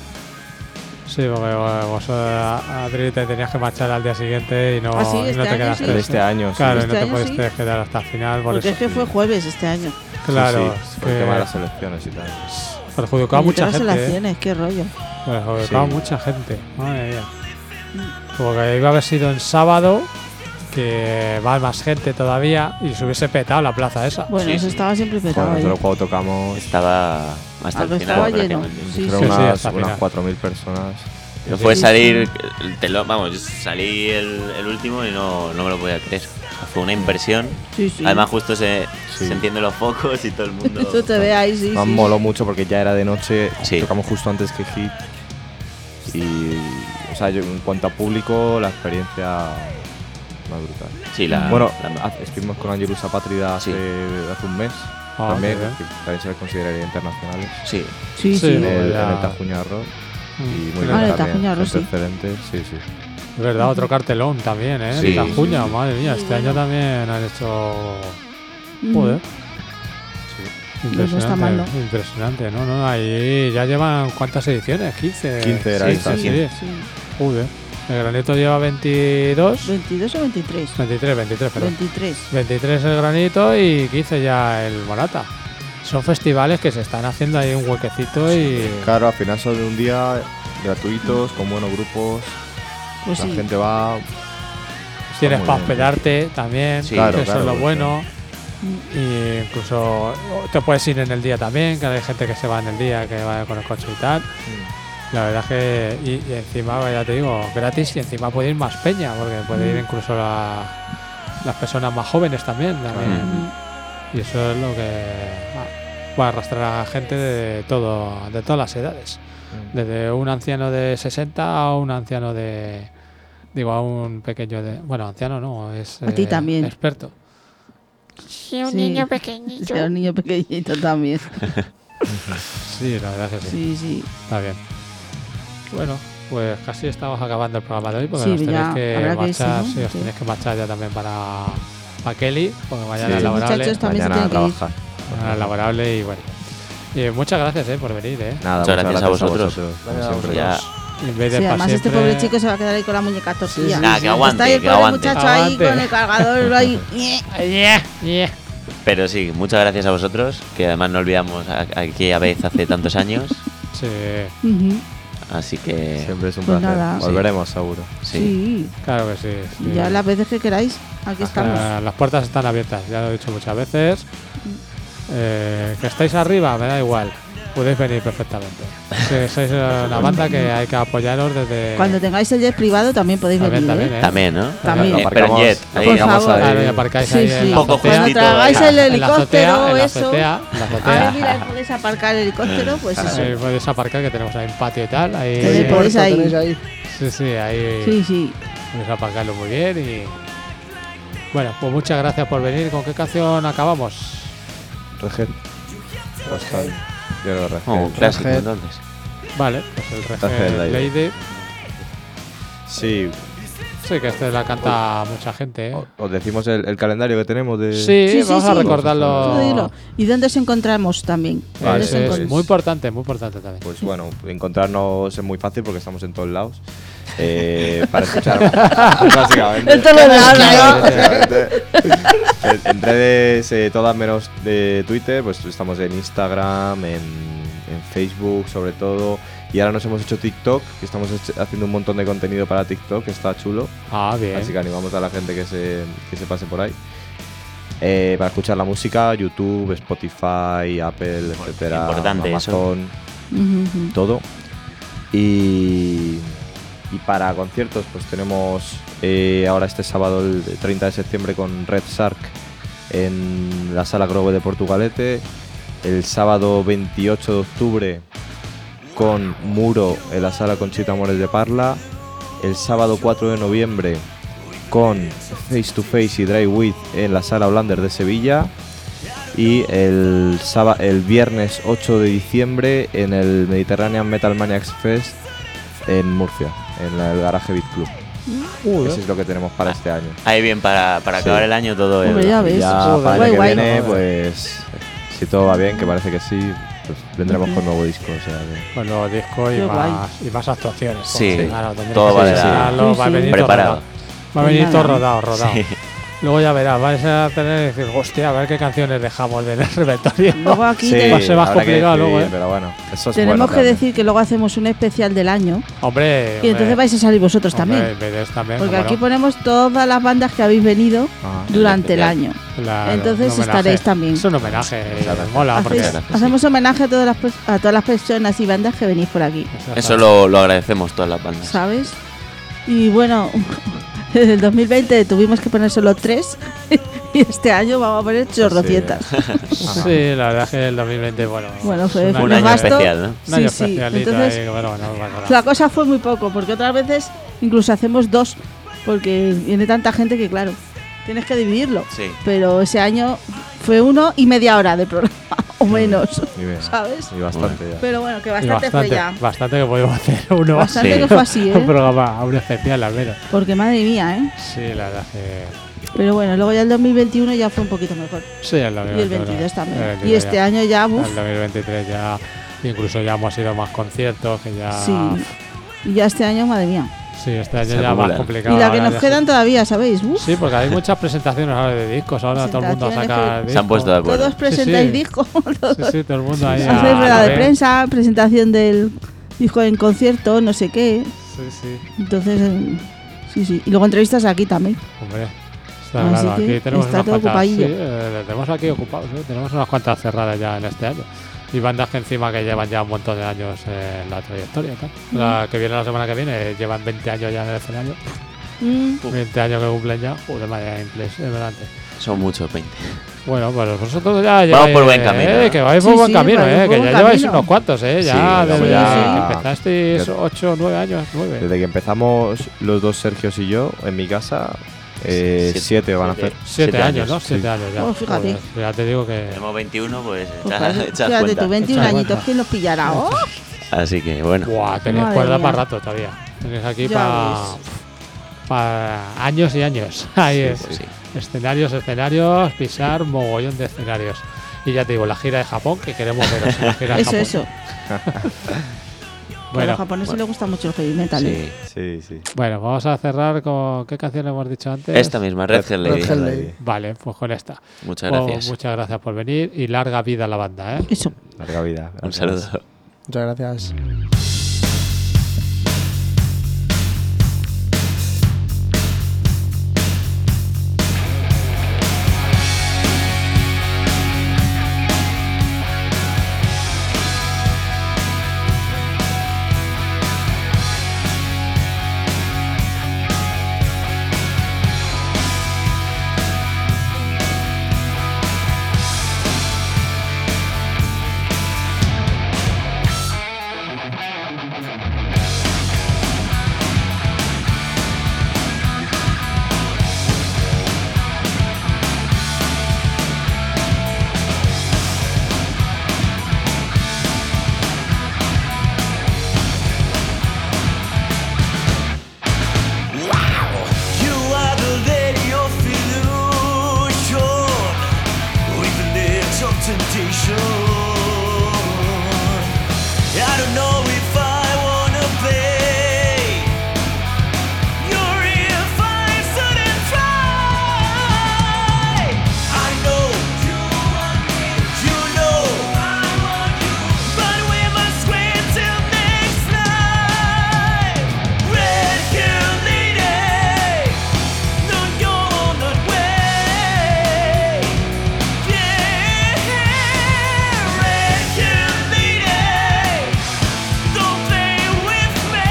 Sí, porque vos a Adri te tenías que marchar al día siguiente y no, Ah, sí, y no este te año quedaste. sí. de este año, sí. Claro, y Este no te año puedes sí. quedar hasta el final por Porque eso. es que fue jueves este año. Claro, Sí, sí, es por el tema de que las elecciones y tal. perjudicaba a Y mucha todas las gente. ¿eh? elecciones, qué rollo. Perjudicaba a Sí. mucha gente. Madre mía. Porque iba a haber sido en sábado, que va más gente todavía, y se hubiese petado la plaza esa. Bueno, Sí, eso sí. estaba siempre Joder, petado ahí. nosotros cuando tocamos Estaba hasta Ah, el que final. estaba lleno. prácticamente. Sí, fueron sí, sí, unas, hasta unas final. cuatro mil personas. No fue Sí, salir el telón, vamos, yo salí el, el último y no, no me lo podía creer. O sea, fue una inversión. Sí, sí. Además justo se, Sí. se encienden los focos y todo el mundo. Tú te ve ahí, sí, Nos sí. moló mucho porque ya era de noche, Sí. tocamos justo antes que Hit. Y, o sea, yo, en cuanto a público, la experiencia más brutal. Sí, la, bueno, la- haz- estuvimos con Angelus Apátrida hace, Sí. hace un mes. Ah, también, qué bien. que también se les consideraría internacionales. sí. Sí, Sí, sí. En no, el, ya. en el Tajuña Rock. Y muy Ah, bien en el también. Tajuña Rock, gente sí. excelente, sí, sí. Es verdad, otro cartelón también, ¿eh? Sí. En Tajuña, madre mía, este año también han hecho. Joder. No está mal, ¿no? Impresionante, no, no, ahí ya llevan ¿cuántas ediciones? quince. quince era sí, esta, sí, sí. sí. Sí. Joder. El granito lleva veintidós, ¿veintidós o veintitrés? veintitrés, veintitrés, perdón. veintitrés. veintitrés el granito y quince ya el Morata. Son festivales que se están haciendo ahí un huequecito y. Claro, al final son de un día gratuitos, con buenos grupos. Pues la sí. gente va. Tienes muy para bien. hospedarte también, Sí, que claro, eso claro, es lo porque- bueno. Y incluso te puedes ir en el día también, que hay gente que se va en el día, que va con el coche y tal. La verdad es que, y, y encima, ya te digo, gratis y encima puede ir más peña, porque puede ir incluso la- las personas más jóvenes también. también. Y eso es lo que ah, va a arrastrar a gente de todo, de todas las edades. Desde un anciano de sesenta a un anciano de. Digo, a un pequeño de. Bueno, anciano no, es. A ti también. Experto. Sí, un Sí. niño pequeñito. Sea un niño pequeñito también. Sí, la verdad es que sí. Sí, sí. Está bien. Bueno, pues casi estamos acabando el programa de hoy porque Sí, nos tenéis ya, que habrá que irse, marchar. ¿no? Sí, os Sí. tenéis que marchar ya también para, para Kelly, porque mañana Sí. es Los laborable. muchachos también Mañana a se tienen que ir. trabajar. Mañana es laborable y bueno. Y muchas gracias eh, por venir, ¿eh? Nada, Muchas gracias a vosotros. como Venga, siempre. Ya, En vez de Sí, pa' además este siempre- pobre chico se va a quedar ahí con la muñeca torcida. sí, Nah, que aguante, Está ahí el que pobre aguante. muchacho ahí Aguante. con el cargador ahí. Yeah, yeah. pero sí, muchas gracias a vosotros, que además no olvidamos a- aquella vez hace tantos años. Sí, Ujú. Así que Siempre es un Pues placer. nada. Volveremos, seguro. sí. Sí. claro que sí. sí. Ya las veces que queráis, aquí estamos. Eh, las puertas están abiertas, ya lo he dicho muchas veces. Eh, que estáis arriba, me da igual. Podéis venir perfectamente. Que sois eh, una banda que hay que apoyaros desde. Cuando tengáis el jet privado también podéis También, venir. también, ¿eh? ¿eh? También, ¿no? También. Eh, pero en jet. Lo ahí. Por aparcamos favor. ahí. Claro, y aparcáis Sí, ahí sí. en la Poco azotea. Cuando justito, tragáis en la- el En la azotea, helicóptero, en la eso. azotea, en la Ahí, azotea. mira, podéis aparcar el helicóptero, pues eso. Ahí podéis aparcar, que tenemos ahí un patio y tal. Ahí, Que Ahí, podéis puerto ahí. tenéis ahí. Sí, sí, ahí Sí, sí. podéis aparcarlo muy bien. Y bueno, pues muchas gracias por venir. ¿Con qué canción acabamos? Reged. Oscar. Yo lo Reged. Oh, un clásico, Reged. entonces. Vale, pues el Reggae Reggae Lady. Lady. Sí, Sí, que este la canta mucha gente. ¿eh? o- os decimos el, el calendario que tenemos de. Sí, Sí, sí, vamos a sí. recordarlo. Tú dilo. ¿Y dónde os encontramos también? Vale, ¿Dónde Es- os sí, es encont- sí. muy importante, muy importante también. Pues bueno, encontrarnos es muy fácil porque estamos en todos lados. Eh, para escuchar. básicamente. En todos lados, ¿no? Básicamente. En- en redes, eh, todas menos de Twitter, pues estamos en Instagram, en, en Facebook sobre todo. Y ahora nos hemos hecho TikTok, que estamos hecho- haciendo un montón de contenido para TikTok, que está chulo. Ah, bien. Así que animamos a la gente que se, que se pase por ahí. Eh, para escuchar la música, YouTube, Spotify, Apple, etcétera, importante Amazon, Ujú, ujú. todo. Y, y para conciertos, pues tenemos eh, ahora este sábado, el treinta de septiembre, con Red Shark en la Sala Grove de Portugalete. El sábado veintiocho de octubre con Muro en la Sala Conchita Amores de Parla. El sábado cuatro de noviembre con Face to Face y Dry With en la Sala Hollander de Sevilla. Y el, sába- el viernes ocho de diciembre en el Mediterranean Metal Maniacs Fest en Murcia, en la- el Garaje Beat Club. Uy, Eso es lo que tenemos para este año. Ahí bien, para, para Sí. acabar el año todo. Hombre, el- ya ves. Ya Joder. para el Guay, año que guay. viene, pues si todo va bien, que parece que sí, pues vendremos Ujú. con nuevo disco. O sea, que- con los discos y Qué guay. más, y más actuaciones. Sí, joder, claro, tendremos todo que va a presentarlo, Sí, va a sí. venir todo Preparado. rodado. Va a venir Pues todo nada. rodado, rodado. Sí. Luego ya verás, vais a tener que decir, hostia, a ver qué canciones dejamos del repertorio. Luego aquí Sí, te- Va a ser más habrá que complicado luego, decidir, ¿eh? Pero bueno, eso es tenemos bueno que también. decir que luego hacemos un especial del año Hombre, y entonces vais a salir vosotros también. Hombre, veréis también, Porque cómo aquí no. ponemos todas las bandas que habéis venido Ah, durante el especial. año. Claro, entonces un homenaje. estaréis también. Es un homenaje, Claro. mola, porque Hacéis- gracias, hacemos homenaje a todas, las, pers- a todas las personas y bandas que venís por aquí, Eso lo, lo agradecemos todas las bandas. ¿sabes? Y bueno, en el dos mil veinte tuvimos que poner solo tres y este año vamos a poner chorrocientas. Sí, la verdad es que el dos mil veinte, bueno, Bueno, fue- es fue Un año nefasto. especial, ¿no? un año Sí, sí, especialito entonces- ahí, bueno, bueno, bueno, bueno. La cosa fue muy poco, porque otras veces incluso hacemos dos, porque viene tanta gente que claro, tienes que dividirlo. Sí. Pero ese año fue uno y media hora de programa, o menos, y bien. ¿sabes? Y bastante ya. Pero bueno, que Y bastante, bastante, fue ya. bastante que podemos hacer uno Bastante Sí. que fue así, un ¿eh? programa, un especial al menos. Porque madre mía, ¿eh? Sí, la verdad es que Pero bueno, luego ya el dos mil veintiuno ya fue un poquito mejor. sí, el Y dos mil el veintiuno, veintidós también. el Y veintidós este ya. año ya, El uff, dos mil veintitrés ya, incluso ya hemos ido más conciertos, que ya... sí. Y ya este año, madre mía. Sí, este año Se ya más acumulan. complicado. Y la que ahora nos ya quedan se- todavía, ¿sabéis? Uf, Sí, porque hay muchas presentaciones ahora de discos, ahora todo el mundo Presentaciones saca que- discos. Se han puesto de acuerdo. todos presentáis sí. discos. Sí, sí, todo el mundo ahí. a- Hacéis rueda a de ver. prensa, presentación del disco en concierto, no sé qué. Sí, sí, Entonces, eh, sí, sí. Y luego entrevistas aquí también. hombre. Está Así claro, que aquí tenemos está unas todo cuantas. ocupadillo. Sí, eh, tenemos aquí ocupados, ¿eh? Tenemos unas cuantas cerradas ya en este año. Y bandas que encima que llevan ya un montón de años en la trayectoria. Tal. La que viene la semana que viene eh, llevan veinte años ya en el escenario. Mm, veinte años que cumplen ya. Joder, vaya impresionante. Son muchos, veinte. Bueno, pues vosotros ya lleváis. por buen camino, Eh, ¿no? que vais Sí, por buen sí, camino, vais eh. por Que buen ya lleváis camino. unos cuantos, eh. Sí, Ya vamos desde ya- que empezasteis Yo- ocho, nueve años, nueve. Desde que empezamos los dos Sergios y yo en mi casa, eh, Siete. siete van a hacer. Siete, siete años, años, ¿no? sí. Siete años ya. Oh, fíjate. Joder, ya te digo que. Tenemos veintiuno, pues pues echa- parece- echad fíjate cuenta. tú, veintiún Echad añitos, cuenta. ¿quién los pillará? ¡Oh! Así que bueno. Buah, tenéis Madre cuerda mía. para rato todavía. Tenéis aquí Ya para. ves. Para años y años. Ahí Sí, es. pues sí. Escenarios, escenarios, pisar mogollón de escenarios. Y ya te digo, la gira de Japón, que queremos veros en la gira de Eso, Japón. eso. a Bueno, los japoneses bueno. les gusta mucho el heavy metal. ¿eh? Sí. Sí, sí. bueno, vamos a cerrar con. ¿Qué canción hemos dicho antes? Esta misma, Red Hell Lady. Red Hell Lady. Vale, pues con esta. Muchas Pues gracias. muchas gracias por venir y larga vida a la banda, ¿eh? Eso. Larga vida. Un Gracias. saludo. Muchas gracias. You are the lady of illusion with a little temptation. I don't know if I wanna play. You're if I shouldn't try. I know you want me. You know I want you, but we must wait till next night. Red hair lady, no, you're not way. Yeah, red hair lady, don't play with me.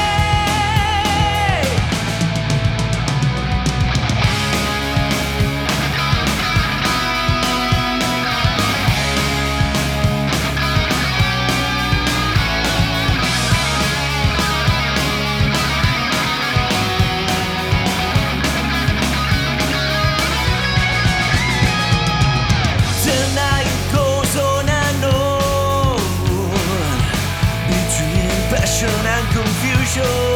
Tonight goes on and on between passion and confusion.